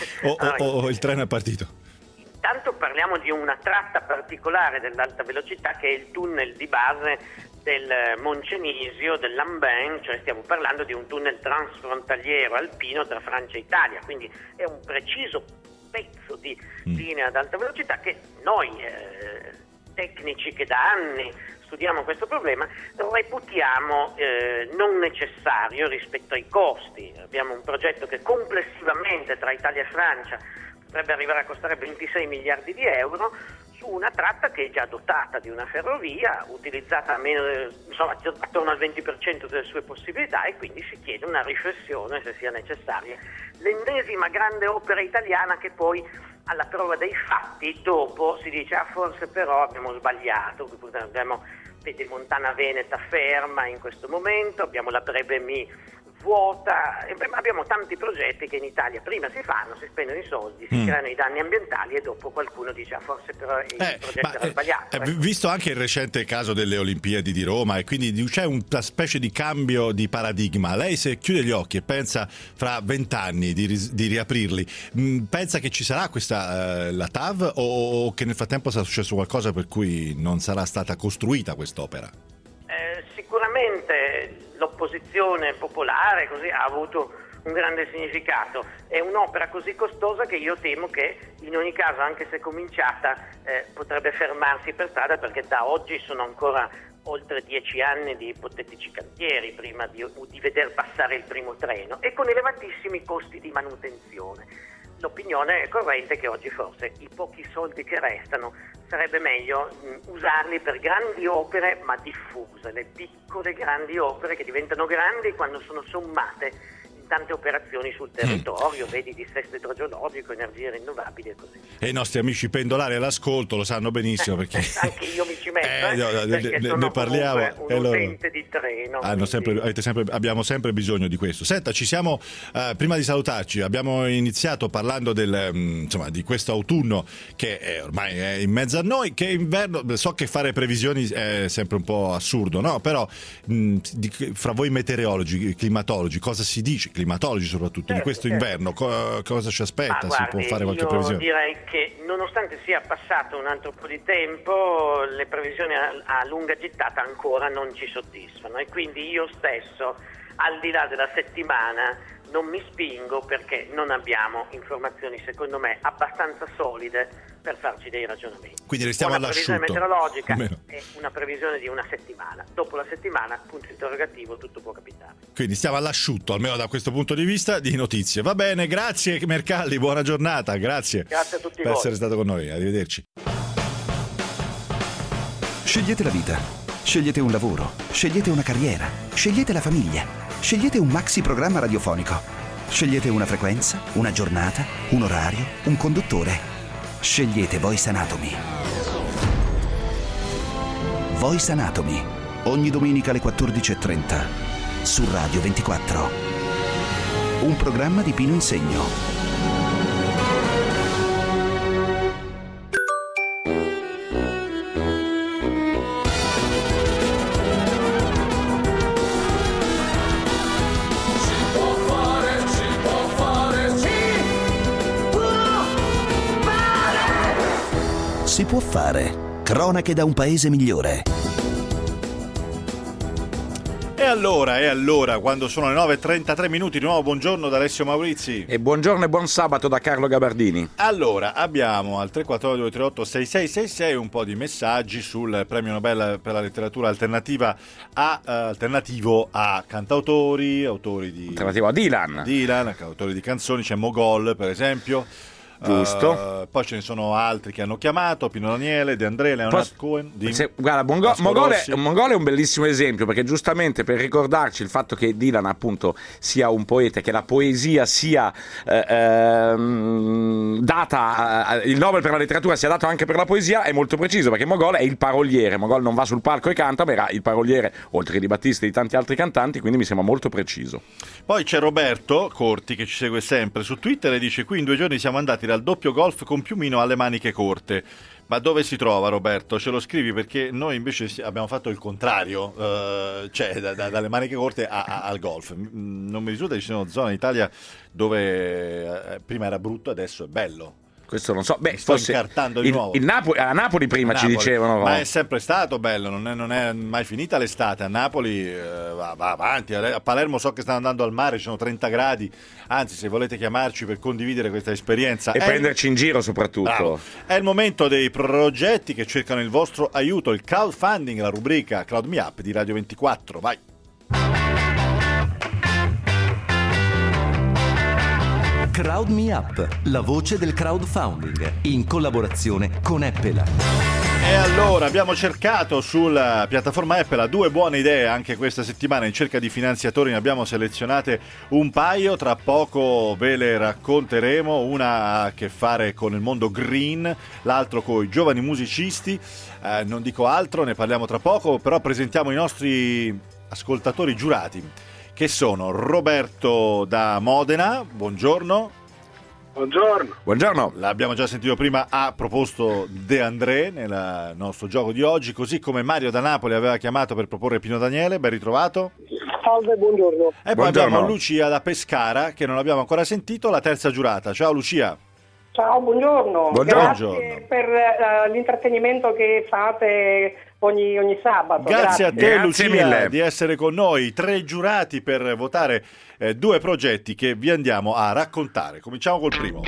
o il treno è partito? Intanto parliamo di una tratta particolare dell'alta velocità che è il tunnel di base del Moncenisio, dell'Ambin, cioè stiamo parlando di un tunnel transfrontaliero alpino tra Francia e Italia, quindi è un preciso pezzo di linea ad alta velocità che noi tecnici che da anni studiamo questo problema reputiamo non necessario rispetto ai costi. Abbiamo un progetto che complessivamente tra Italia e Francia potrebbe arrivare a costare 26 miliardi di euro su una tratta che è già dotata di una ferrovia, utilizzata attorno al 20% delle sue possibilità, e quindi si chiede una riflessione se sia necessaria. L'ennesima grande opera italiana che poi alla prova dei fatti dopo si dice forse però abbiamo sbagliato, abbiamo Pedemontana Veneta ferma in questo momento, abbiamo la Brebemi vuota, abbiamo tanti progetti che in Italia prima si fanno, si spendono i soldi, si creano i danni ambientali e dopo qualcuno dice forse però il progetto era sbagliato. Visto anche il recente caso delle Olimpiadi di Roma, e quindi c'è una specie di cambio di paradigma, lei se chiude gli occhi e pensa fra 20 anni di riaprirli, pensa che ci sarà questa la TAV o che nel frattempo sarà successo qualcosa per cui non sarà stata costruita quest'opera? Sicuramente l'opposizione popolare così ha avuto un grande significato. È un'opera così costosa che io temo che in ogni caso, anche se cominciata, potrebbe fermarsi per strada, perché da oggi sono ancora oltre 10 anni di ipotetici cantieri prima di veder passare il primo treno, e con elevatissimi costi di manutenzione. L'opinione corrente è che oggi forse i pochi soldi che restano sarebbe meglio usarli per grandi opere ma diffuse, le piccole grandi opere che diventano grandi quando sono sommate in tante operazioni sul territorio, vedi dissesto idrogeologico, energie rinnovabili e così. E i nostri amici pendolari all'ascolto lo sanno benissimo, perché anche io mi ci metto, perché sono ne parliamo, un utente di treno. Abbiamo sempre bisogno di questo. Senta, ci siamo prima di salutarci, abbiamo iniziato parlando di questo autunno che è ormai in mezzo a noi, che inverno, so che fare previsioni è sempre un po' assurdo, no? Però fra voi meteorologi, climatologi, cosa si dice, climatologi soprattutto, di questo inverno, cosa ci aspetta? Si può fare qualche previsione? Io direi che nonostante sia passato un altro po' di tempo, le previsioni a lunga gittata ancora non ci soddisfano, e quindi io stesso, al di là della settimana, non mi spingo, perché non abbiamo informazioni, secondo me, abbastanza solide per farci dei ragionamenti. Quindi restiamo all'asciutto. Una previsione meteorologica è una previsione di una settimana. Dopo la settimana, punto interrogativo, tutto può capitare. Quindi stiamo all'asciutto, almeno da questo punto di vista, di notizie. Va bene, grazie Mercalli, buona giornata, grazie a tutti per essere stato con noi, arrivederci. Scegliete la vita, scegliete un lavoro, scegliete una carriera, scegliete la famiglia, scegliete un maxi programma radiofonico, scegliete una frequenza, una giornata, un orario, un conduttore. Scegliete Voice Anatomy. Voice Anatomy, ogni domenica alle 14:30 su Radio 24. Un programma di Pino Insegno. Si può fare. Cronache da un paese migliore. E allora, quando sono le 9:33 minuti, di nuovo buongiorno da Alessio Maurizi. E buongiorno e buon sabato da Carlo Gabardini. Allora, abbiamo al 342386666 un po' di messaggi sul premio Nobel per la letteratura alternativo a cantautori, autori di... Alternativo a Dylan, autori di canzoni, c'è Mogol per esempio. Giusto. Poi ce ne sono altri che hanno chiamato, Pino Daniele, De André, Leonard Cohen. Guarda, Mogol è un bellissimo esempio, perché giustamente per ricordarci il fatto che Dylan appunto sia un poeta, che la poesia sia data, il Nobel per la letteratura sia dato anche per la poesia, è molto preciso, perché Mogol è il paroliere. Mogol non va sul palco e canta, ma era il paroliere, oltre che di Battista e di tanti altri cantanti, quindi mi sembra molto preciso. Poi c'è Roberto Corti che ci segue sempre su Twitter e dice: qui in 2 giorni siamo andati dal doppio golf con Piumino alle maniche corte. Ma dove si trova, Roberto? Ce lo scrivi, perché noi invece abbiamo fatto il contrario, cioè dalle maniche corte al golf. Non mi risulta che ci siano zone in Italia dove prima era brutto, adesso è bello. Questo non so. Beh, sto incartando di nuovo. A Napoli prima ci dicevano. Ma è sempre stato bello, non è mai finita l'estate. A Napoli va avanti. A Palermo so che stanno andando al mare, ci sono 30 gradi. Anzi, se volete chiamarci per condividere questa esperienza e prenderci in giro soprattutto. Bravo. È il momento dei progetti che cercano il vostro aiuto. Il crowdfunding, la rubrica Crowd Me Up di Radio 24. Vai. Crowd Me Up, la voce del crowdfunding, in collaborazione con Apple. E allora abbiamo cercato sulla piattaforma Apple 2 buone idee anche questa settimana in cerca di finanziatori, ne abbiamo selezionate un paio, tra poco ve le racconteremo. Una ha a che fare con il mondo green, l'altro con i giovani musicisti, non dico altro, ne parliamo tra poco, però presentiamo i nostri ascoltatori giurati, che sono Roberto da Modena, buongiorno. Buongiorno. L'abbiamo già sentito prima, ha proposto De André nel nostro gioco di oggi, così come Mario da Napoli aveva chiamato per proporre Pino Daniele, ben ritrovato. Salve, buongiorno. E poi abbiamo Lucia da Pescara, che non abbiamo ancora sentito, la terza giurata. Ciao Lucia. Ciao, buongiorno. Buongiorno. Grazie per l'intrattenimento che fate ogni sabato. Grazie a te, Grazie Lucia, mille di essere con noi. 3 giurati per votare 2 progetti che vi andiamo a raccontare. Cominciamo col primo.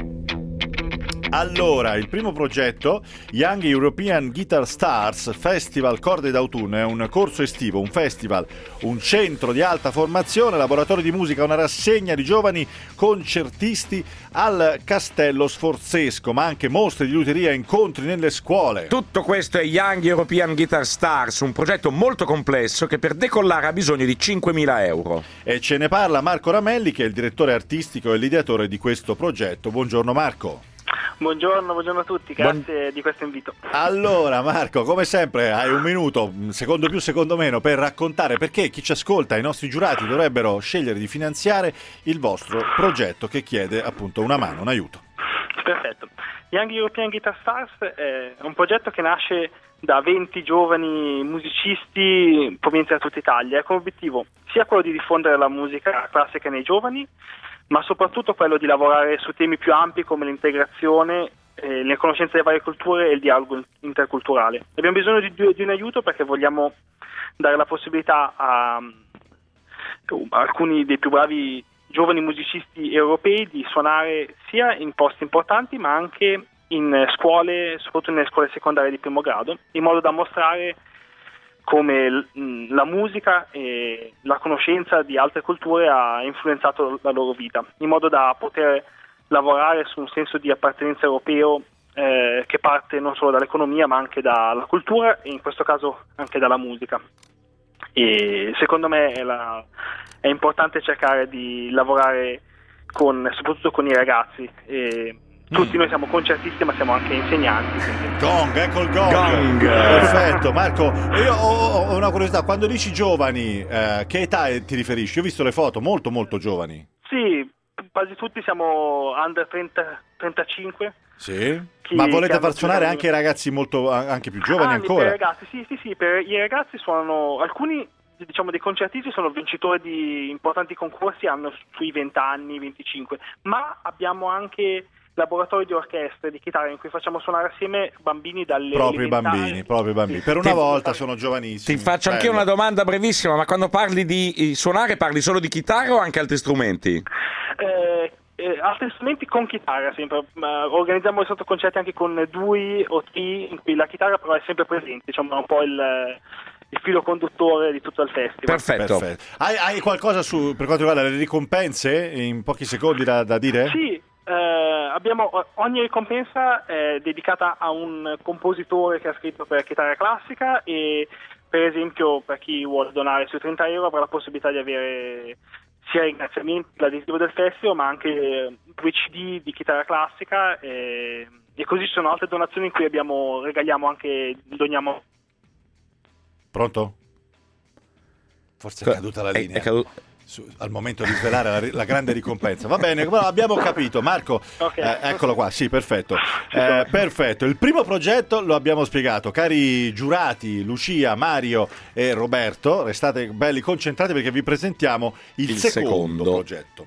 Allora, il primo progetto, Young European Guitar Stars Festival Corde d'autunno, è un corso estivo, un festival, un centro di alta formazione, laboratorio di musica, una rassegna di giovani concertisti al Castello Sforzesco, ma anche mostre di liuteria e incontri nelle scuole. Tutto questo è Young European Guitar Stars, un progetto molto complesso che per decollare ha bisogno di 5.000 euro. E ce ne parla Marco Ramelli, che è il direttore artistico e l'ideatore di questo progetto. Buongiorno Marco. Buongiorno a tutti, grazie di questo invito. Allora Marco, come sempre hai un minuto, secondo più secondo meno, per raccontare perché chi ci ascolta, i nostri giurati, dovrebbero scegliere di finanziare il vostro progetto che chiede appunto una mano, un aiuto. Perfetto. Young European Guitar Stars è un progetto che nasce da 20 giovani musicisti provenienti da tutta Italia, e con obiettivo sia quello di diffondere la musica classica nei giovani, ma soprattutto quello di lavorare su temi più ampi come l'integrazione, le conoscenze delle varie culture e il dialogo interculturale. Abbiamo bisogno di un aiuto perché vogliamo dare la possibilità a alcuni dei più bravi giovani musicisti europei di suonare sia in posti importanti ma anche in scuole, soprattutto nelle scuole secondarie di primo grado, in modo da mostrare come la musica e la conoscenza di altre culture ha influenzato la loro vita, in modo da poter lavorare su un senso di appartenenza europeo che parte non solo dall'economia ma anche dalla cultura e in questo caso anche dalla musica. E secondo me è importante cercare di lavorare soprattutto con i ragazzi. Tutti noi siamo concertisti ma siamo anche insegnanti. Gong, ecco il gong. Perfetto. Marco, io ho una curiosità, quando dici giovani, che età ti riferisci? Io ho visto le foto, molto molto giovani. Sì, quasi tutti siamo under 35. Sì, ma volete far suonare anche i ragazzi anche più giovani ancora? Per i ragazzi, sì, per i ragazzi suonano, alcuni dei concertisti sono vincitori di importanti concorsi, hanno sui 20 anni, 25, ma abbiamo anche laboratori di orchestre di chitarra in cui facciamo suonare assieme bambini dalle proprio elementari. bambini. Per una volta sono giovanissimi. Ti faccio anche una domanda brevissima, ma quando parli di suonare parli solo di chitarra o anche altri strumenti? Altri strumenti con chitarra sempre. Organizziamo sottoconcerti anche con dui o tri in cui la chitarra però è sempre presente, diciamo un po' il filo conduttore di tutto il festival. Perfetto. Hai qualcosa per quanto riguarda le ricompense in pochi secondi da dire? Sì, abbiamo ogni ricompensa è dedicata a un compositore che ha scritto per chitarra classica e per esempio per chi vuole donare sui 30 euro avrà la possibilità di avere sia ringraziamenti, l'adesivo del festival, ma anche 2 CD di chitarra classica e così ci sono altre donazioni in cui regaliamo anche, doniamo. Pronto? Forse è caduta la linea. Al momento di svelare la grande ricompensa. Va bene, abbiamo capito. Marco, eccolo qua, sì, perfetto. Perfetto, il primo progetto lo abbiamo spiegato. Cari giurati, Lucia, Mario e Roberto, restate belli concentrati perché vi presentiamo il secondo progetto.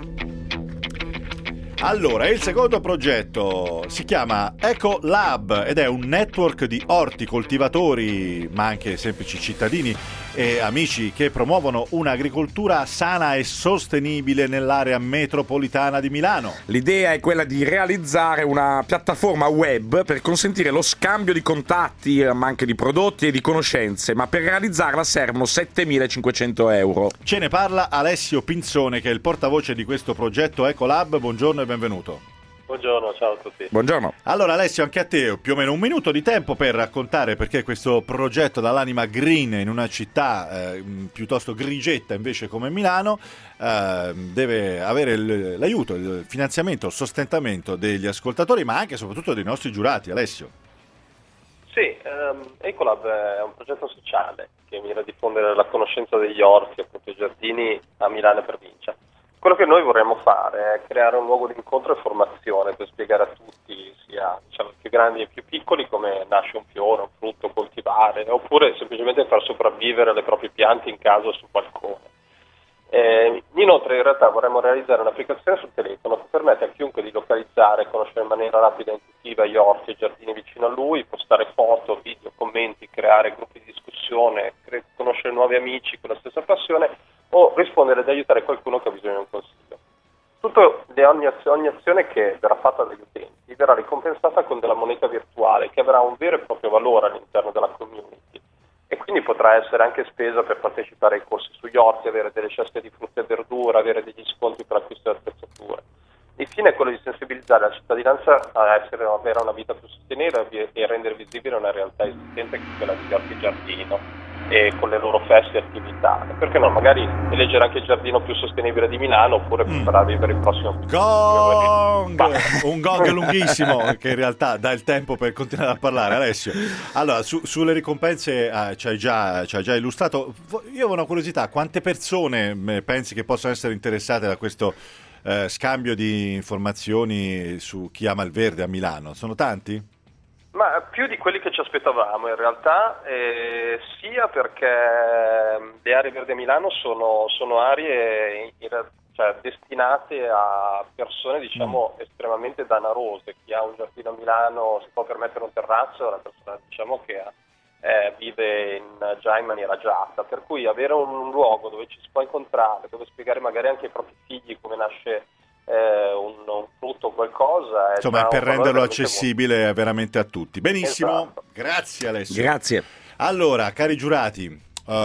Allora, il secondo progetto si chiama Eco Lab ed è un network di orti, coltivatori, ma anche semplici cittadini e amici che promuovono un'agricoltura sana e sostenibile nell'area metropolitana di Milano. L'idea è quella di realizzare una piattaforma web per consentire lo scambio di contatti, ma anche di prodotti e di conoscenze, ma per realizzarla servono 7.500 euro. Ce ne parla Alessio Pinzone, che è il portavoce di questo progetto Eco Lab. Buongiorno e benvenuto. Buongiorno, ciao a tutti. Buongiorno. Allora Alessio, anche a te più o meno un minuto di tempo per raccontare perché questo progetto dall'anima green in una città piuttosto grigetta invece come Milano deve avere l'aiuto, il finanziamento, il sostentamento degli ascoltatori ma anche e soprattutto dei nostri giurati. Alessio. Sì, Ecolab è un progetto sociale che mira a diffondere la conoscenza degli orti e appunto i giardini a Milano e provincia. Quello che noi vorremmo fare è creare un luogo di incontro e formazione per spiegare a tutti, sia più grandi e più piccoli, come nasce un fiore, un frutto, coltivare, oppure semplicemente far sopravvivere le proprie piante in casa o sul balcone. Inoltre in realtà vorremmo realizzare un'applicazione sul telefono che permette a chiunque di localizzare e conoscere in maniera rapida e intuitiva gli orti e giardini vicino a lui, postare foto, video, commenti, creare gruppi di discussione, conoscere nuovi amici con la stessa passione o rispondere ed aiutare qualcuno che ha bisogno di un consiglio. Ogni azione che verrà fatta dagli utenti verrà ricompensata con della moneta virtuale che avrà un vero e proprio valore all'interno della community e quindi potrà essere anche spesa per partecipare ai corsi sugli orti, avere delle ceste di frutta e verdura, avere degli sconti per l'acquisto di attrezzature. Infine è quello di sensibilizzare la cittadinanza a avere una vita più sostenibile e rendere visibile una realtà esistente che è quella degli orti giardino e con le loro feste e attività. Perché no, magari eleggere anche il giardino più sostenibile di Milano oppure preparare vivere il prossimo gong! Un gong lunghissimo che in realtà dà il tempo per continuare a parlare. Alessio, allora sulle ricompense ci hai già illustrato. Io ho una curiosità, quante persone pensi che possano essere interessate da questo scambio di informazioni su chi ama il verde a Milano? Sono tanti? Ma più di quelli che ci aspettavamo in realtà, sia perché le aree verdi a Milano sono aree destinate a persone estremamente danarose. Chi ha un giardino a Milano si può permettere un terrazzo, è una persona che vive già in maniera agiata, per cui avere un luogo dove ci si può incontrare, dove spiegare magari anche ai propri figli come nasce un frutto o qualcosa, insomma, per renderlo accessibile veramente a tutti. Benissimo, esatto. Grazie Alessio. Grazie. Allora, cari giurati,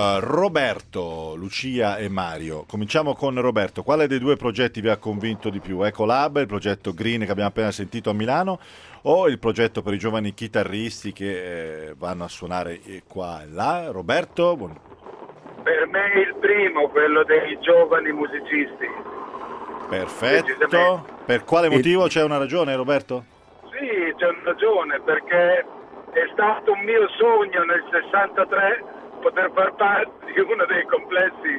Roberto, Lucia e Mario, cominciamo con Roberto. Quale dei due progetti vi ha convinto di più? Ecolab, il progetto Green che abbiamo appena sentito a Milano, o il progetto per i giovani chitarristi che vanno a suonare qua e là? Roberto? Per me il primo, quello dei giovani musicisti. Perfetto. Per quale motivo? C'è una ragione, Roberto? Sì, c'è una ragione, perché è stato un mio sogno nel 63 poter far parte di uno dei complessi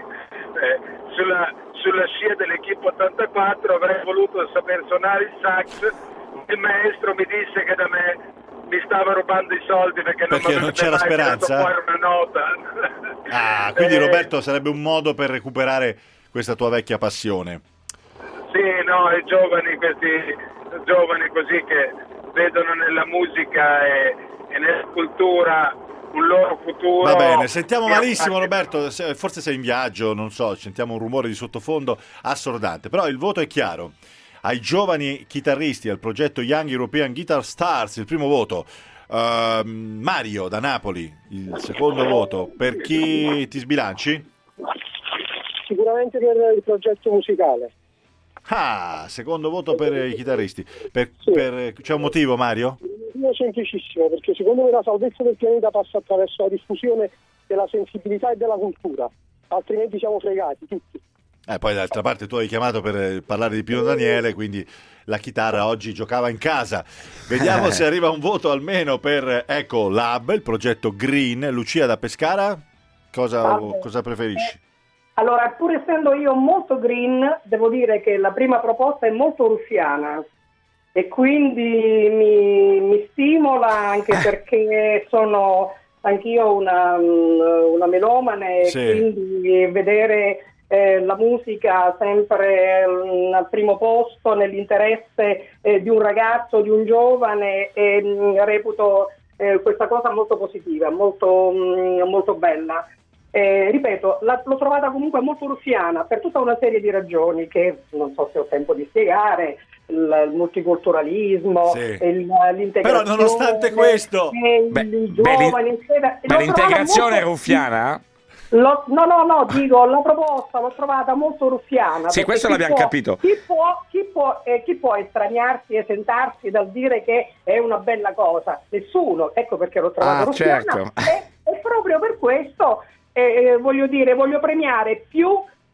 sulla scia dell'Equipe 84. Avrei voluto saper suonare il sax. Il maestro mi disse che da me mi stava rubando i soldi perché non c'era speranza. Fuori una nota. Quindi Roberto, sarebbe un modo per recuperare questa tua vecchia passione. Sì, no, no, ai giovani, questi giovani così che vedono nella musica e nella cultura un loro futuro. Va bene, sentiamo malissimo Roberto, forse sei in viaggio, non so, sentiamo un rumore di sottofondo assordante, però il voto è chiaro. Ai giovani chitarristi, al progetto Young European Guitar Stars, il primo voto. Mario da Napoli, il secondo voto. Per chi ti sbilanci? Sicuramente per il progetto musicale. Ah, secondo voto per i chitarristi. C'è un motivo, Mario? Semplicissimo, perché secondo me la salvezza del pianeta passa attraverso la diffusione della sensibilità e della cultura, altrimenti siamo fregati tutti. Poi d'altra parte tu hai chiamato per parlare di Pino Daniele, quindi la chitarra oggi giocava in casa. Vediamo se arriva un voto almeno per Eco Lab, il progetto Green. Lucia da Pescara, cosa preferisci? Allora, pur essendo io molto green, devo dire che la prima proposta è molto ruffiana e quindi mi stimola, anche perché sono anch'io una melomane, sì. Quindi vedere la musica sempre al primo posto nell'interesse di un ragazzo, di un giovane, reputo questa cosa molto positiva, molto bella. Ripeto, l'ho trovata comunque molto ruffiana per tutta una serie di ragioni che non so se ho tempo di spiegare, il multiculturalismo, sì. L'integrazione. Però nonostante questo, i giovani, eccetera. Ma l'integrazione è ruffiana? No, dico, la proposta l'ho trovata molto ruffiana. Sì, questo l'abbiamo capito. Chi può estraniarsi, esentarsi dal dire che è una bella cosa? Nessuno, ecco perché l'ho trovata ruffiana. Certo. E proprio per questo voglio premiare più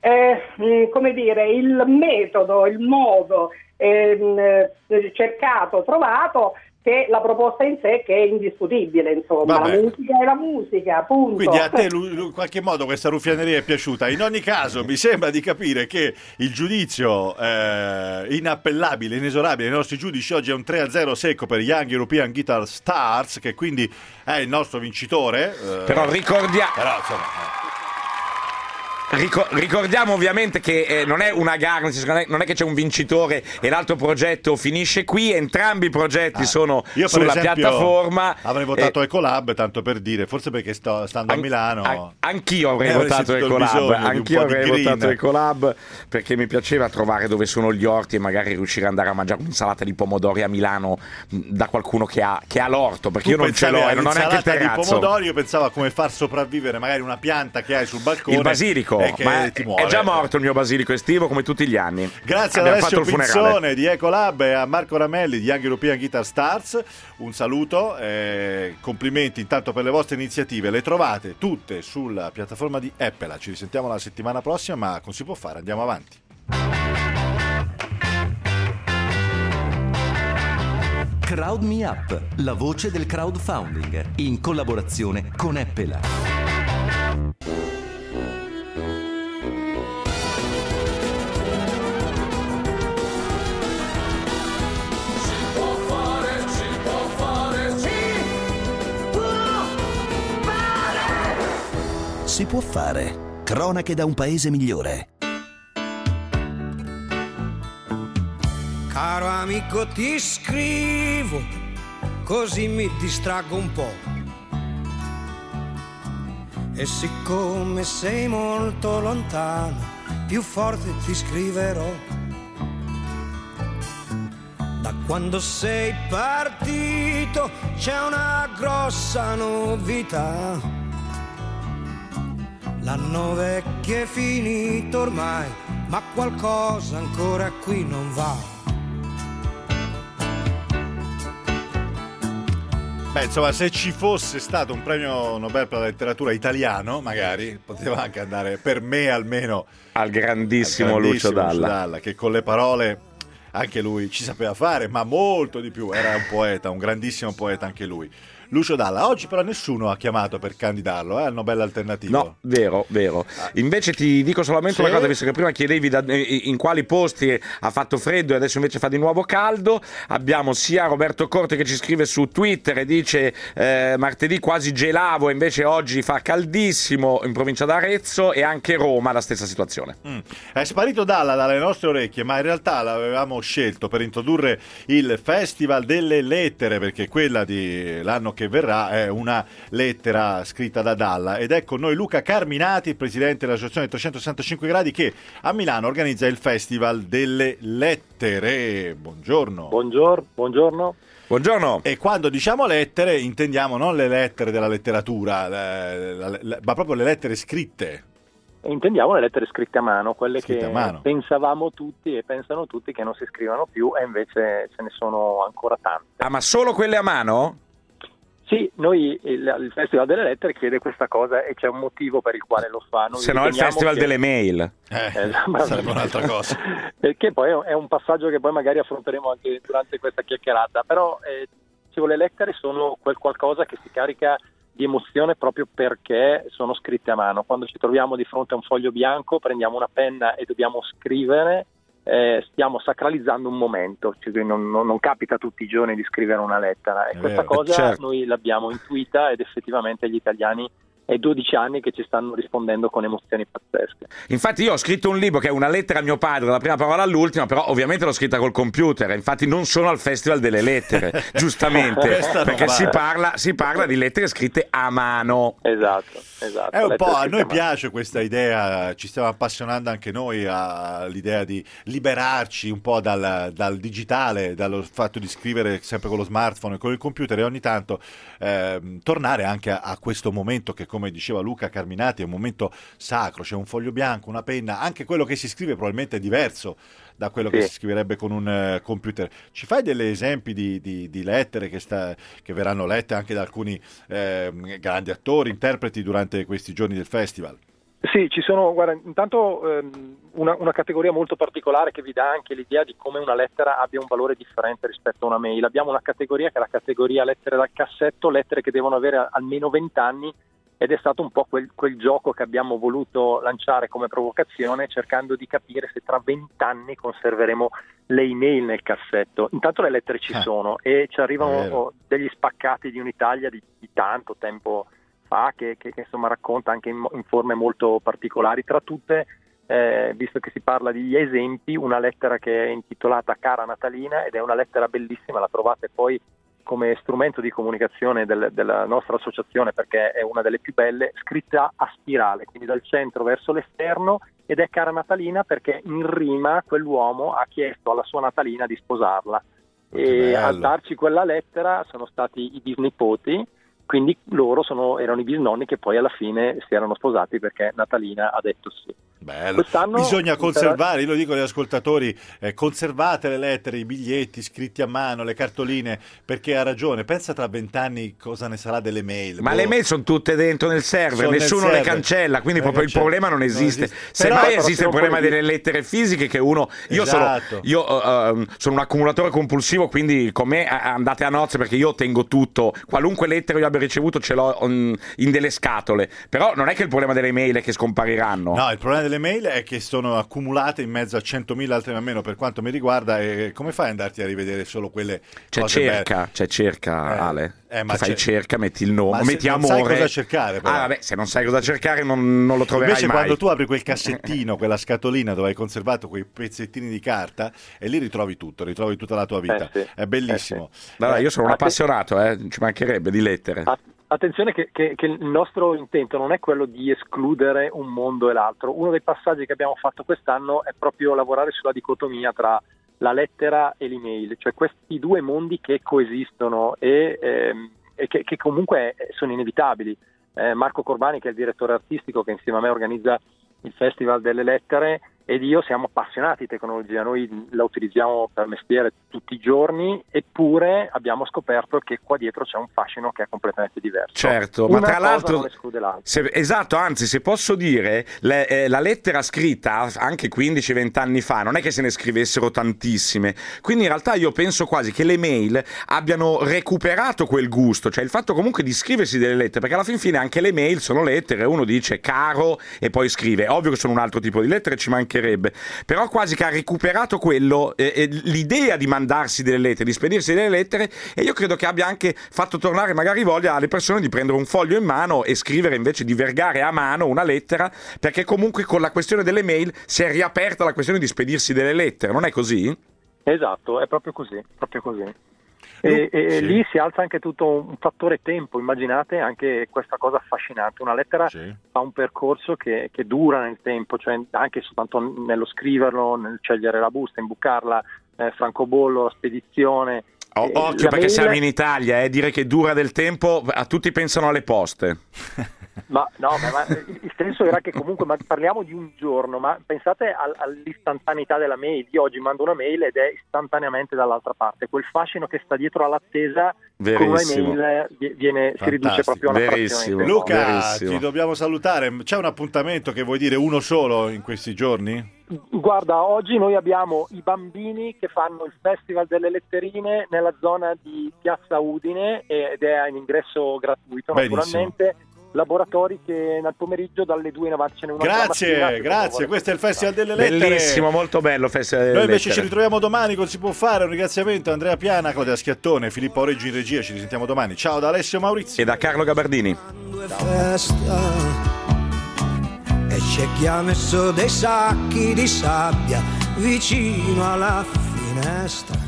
il metodo, il modo cercato, trovato, che la proposta in sé, che è indiscutibile, insomma. Vabbè. La musica è la musica, appunto. Quindi a te in qualche modo questa ruffianeria è piaciuta. In ogni caso mi sembra di capire che il giudizio inappellabile, inesorabile dei nostri giudici oggi è un 3-0 secco per Young European Guitar Stars, che quindi è il nostro vincitore. Però ricordiamo... Ricordiamo ovviamente che non è una gara, non è che c'è un vincitore e l'altro progetto finisce qui, entrambi i progetti sono io sulla per esempio piattaforma. Avrei votato Ecolab, tanto per dire, forse perché stando a Milano. Anch'io avrei votato Ecolab, perché mi piaceva trovare dove sono gli orti e magari riuscire ad andare a mangiare un'insalata di pomodori a Milano da qualcuno che ha l'orto, perché io non ce l'ho e non ho neanche il terrazzo. Di pomodori io pensavo a come far sopravvivere magari una pianta che hai sul balcone. Il basilico. Ma è già morto il mio basilico estivo come tutti gli anni. Grazie ad Alessio Pinzone di Ecolab e a Marco Ramelli di Young European Guitar Stars. Un saluto, complimenti intanto per le vostre iniziative. Le trovate tutte sulla piattaforma di Apple. Ci risentiamo la settimana prossima, ma con Si Può Fare andiamo avanti. Crowd Me Up, la voce del crowdfunding, in collaborazione con Apple. Si può fare. Cronache da un paese migliore. Caro amico, ti scrivo, così mi distraggo un po'. E siccome sei molto lontano, più forte ti scriverò. Da quando sei partito c'è una grossa novità. L'anno vecchio è finito ormai, ma qualcosa ancora qui non va. Beh, insomma, se ci fosse stato un premio Nobel per la letteratura italiano, magari poteva anche andare, per me almeno, al grandissimo Lucio Dalla, che con le parole anche lui ci sapeva fare, ma molto di più. Era un poeta, un grandissimo poeta anche lui. Lucio Dalla. Oggi però nessuno ha chiamato per candidarlo, è una bella alternativa. No, vero. Invece ti dico solamente una cosa, visto che prima chiedevi in quali posti ha fatto freddo e adesso invece fa di nuovo caldo. Abbiamo sia Roberto Corti che ci scrive su Twitter e dice martedì quasi gelavo e invece oggi fa caldissimo in provincia d'Arezzo, e anche Roma la stessa situazione. È sparito Dalla dalle nostre orecchie, ma in realtà l'avevamo scelto per introdurre il Festival delle Lettere, perché quella di l'anno che verrà è una lettera scritta da Dalla, ed è con noi Luca Carminati, presidente dell'associazione 365 gradi, che a Milano organizza il Festival delle Lettere. Buongiorno. Buongiorno. E quando diciamo lettere intendiamo non le lettere della letteratura, ma proprio le lettere scritte. Intendiamo le lettere scritte a mano, quelle che pensavamo tutti e pensano tutti che non si scrivano più, e invece ce ne sono ancora tante. Ah, ma solo quelle a mano? Sì, noi il Festival delle Lettere chiede questa cosa e c'è un motivo per il quale lo fa. Se no è il Festival delle Mail. Sarebbe un'altra cosa. Perché poi è un passaggio che poi magari affronteremo anche durante questa chiacchierata, però le lettere sono quel qualcosa che si carica di emozione proprio perché sono scritte a mano. Quando ci troviamo di fronte a un foglio bianco, prendiamo una penna e dobbiamo scrivere, stiamo sacralizzando un momento, cioè non capita tutti i giorni di scrivere una lettera, e questa cosa noi l'abbiamo intuita, ed effettivamente gli italiani è 12 anni che ci stanno rispondendo con emozioni pazzesche. Infatti io ho scritto un libro che è una lettera a mio padre, dalla prima parola all'ultima, però ovviamente l'ho scritta col computer, infatti non sono al Festival delle Lettere, giustamente, perché si parla di lettere scritte a mano. Esatto. È un po', a noi piace questa idea, ci stiamo appassionando anche noi all'idea di liberarci un po' dal digitale, dallo fatto di scrivere sempre con lo smartphone e con il computer, e ogni tanto tornare anche a questo momento che, come diceva Luca Carminati, è un momento sacro. C'è un foglio bianco, una penna, anche quello che si scrive probabilmente è diverso da quello che si scriverebbe con un computer. Ci fai degli esempi di lettere che verranno lette anche da alcuni grandi attori, interpreti durante questi giorni del festival? Sì, ci sono, guarda, intanto una categoria molto particolare che vi dà anche l'idea di come una lettera abbia un valore differente rispetto a una mail. Abbiamo una categoria che è la categoria lettere dal cassetto, lettere che devono avere almeno 20 anni, ed è stato un po' quel gioco che abbiamo voluto lanciare come provocazione, cercando di capire se tra 20 anni conserveremo le email nel cassetto. Intanto le lettere ci sono, e ci arrivano degli spaccati di un'Italia di tanto tempo fa che insomma racconta anche in forme molto particolari. Tra tutte, visto che si parla di esempi, una lettera che è intitolata Cara Natalina, ed è una lettera bellissima, la trovate poi come strumento di comunicazione della nostra associazione, perché è una delle più belle, scritta a spirale, quindi dal centro verso l'esterno, ed è Cara Natalina perché in rima quell'uomo ha chiesto alla sua Natalina di sposarla, e a darci quella lettera sono stati i bisnipoti, quindi loro erano i bisnonni che poi alla fine si erano sposati perché Natalina ha detto sì. Bello. Quest'anno bisogna conservare, io lo dico agli ascoltatori, conservate le lettere, i biglietti scritti a mano, le cartoline, perché ha ragione. Pensa tra 20 anni cosa ne sarà delle mail. Ma le mail sono tutte dentro nel server, nessuno le cancella, quindi proprio il problema non esiste. Semmai esiste il problema delle lettere fisiche, che io sono un accumulatore compulsivo, quindi con me andate a nozze, perché io tengo tutto, qualunque lettera io abbia ricevuto ce l'ho in delle scatole, però non è che il problema delle mail è che scompariranno. No, il problema delle mail è che sono accumulate in mezzo a 100.000 altre, almeno per quanto mi riguarda, e come fai ad andarti a rivedere solo quelle c'è cerca Ale, ma fai cerca, metti il nome, metti amore. Non sai cosa cercare, però. Vabbè, se non sai cosa cercare non lo troverai invece mai. Quando tu apri quel cassettino, quella scatolina dove hai conservato quei pezzettini di carta, e lì ritrovi tutto, ritrovi tutta la tua vita, è bellissimo. Allora, io sono un appassionato, ci mancherebbe, di lettere. Attenzione che il nostro intento non è quello di escludere un mondo e l'altro. Uno dei passaggi che abbiamo fatto quest'anno è proprio lavorare sulla dicotomia tra la lettera e l'email, cioè questi due mondi che coesistono e che comunque sono inevitabili. Marco Corbani, che è il direttore artistico che insieme a me organizza il Festival delle Lettere, ed io siamo appassionati di tecnologia, noi la utilizziamo per mestiere tutti i giorni, eppure abbiamo scoperto che qua dietro c'è un fascino che è completamente diverso. Certo, Una ma tra cosa l'altro non esclude l'altra. esatto, anzi, se posso dire, la lettera scritta anche 15-20 anni fa non è che se ne scrivessero tantissime, quindi in realtà io penso quasi che le mail abbiano recuperato quel gusto, cioè il fatto comunque di scriversi delle lettere, perché alla fin fine anche le mail sono lettere, uno dice caro e poi scrive, ovvio che sono un altro tipo di lettere, ci mancherebbe, però quasi che ha recuperato quello, l'idea di mandarsi delle lettere, di spedirsi delle lettere, e io credo che abbia anche fatto tornare magari voglia alle persone di prendere un foglio in mano e scrivere invece di vergare a mano una lettera, perché comunque con la questione delle mail si è riaperta la questione di spedirsi delle lettere, non è così? Esatto, è proprio così. E Sì. lì si alza anche tutto un fattore tempo, immaginate anche questa cosa affascinante, una lettera ha un percorso che dura nel tempo, cioè anche soltanto nello scriverlo, nel scegliere la busta, imbucarla, francobollo, la spedizione. Occhio, perché siamo in Italia, dire che dura del tempo, a tutti pensano alle poste. Ma il senso era che comunque parliamo di un giorno, ma pensate all'istantaneità della mail. Io oggi mando una mail ed è istantaneamente dall'altra parte, quel fascino che sta dietro all'attesa con una mail si riduce proprio a una frazione. Luca, ti dobbiamo salutare, c'è un appuntamento che vuoi dire, uno solo in questi giorni? Guarda, oggi noi abbiamo i bambini che fanno il Festival delle Letterine nella zona di Piazza Udine ed è in ingresso gratuito. Benissimo. Naturalmente laboratori che nel pomeriggio dalle 2 in avanti ce n'è uno. Grazie, questo è il Festival delle Lettere. Bellissimo, molto bello il Festival delle Noi invece Lettere. ci ritroviamo domani con Si Può Fare. Un ringraziamento a Andrea Piana, Claudia Schiattone, Filippo Oreggi in regia. Ci risentiamo domani. Ciao da Alessio Maurizio e da Carlo Gabardini. Festa e c'è chi ha messo dei sacchi di sabbia vicino alla finestra.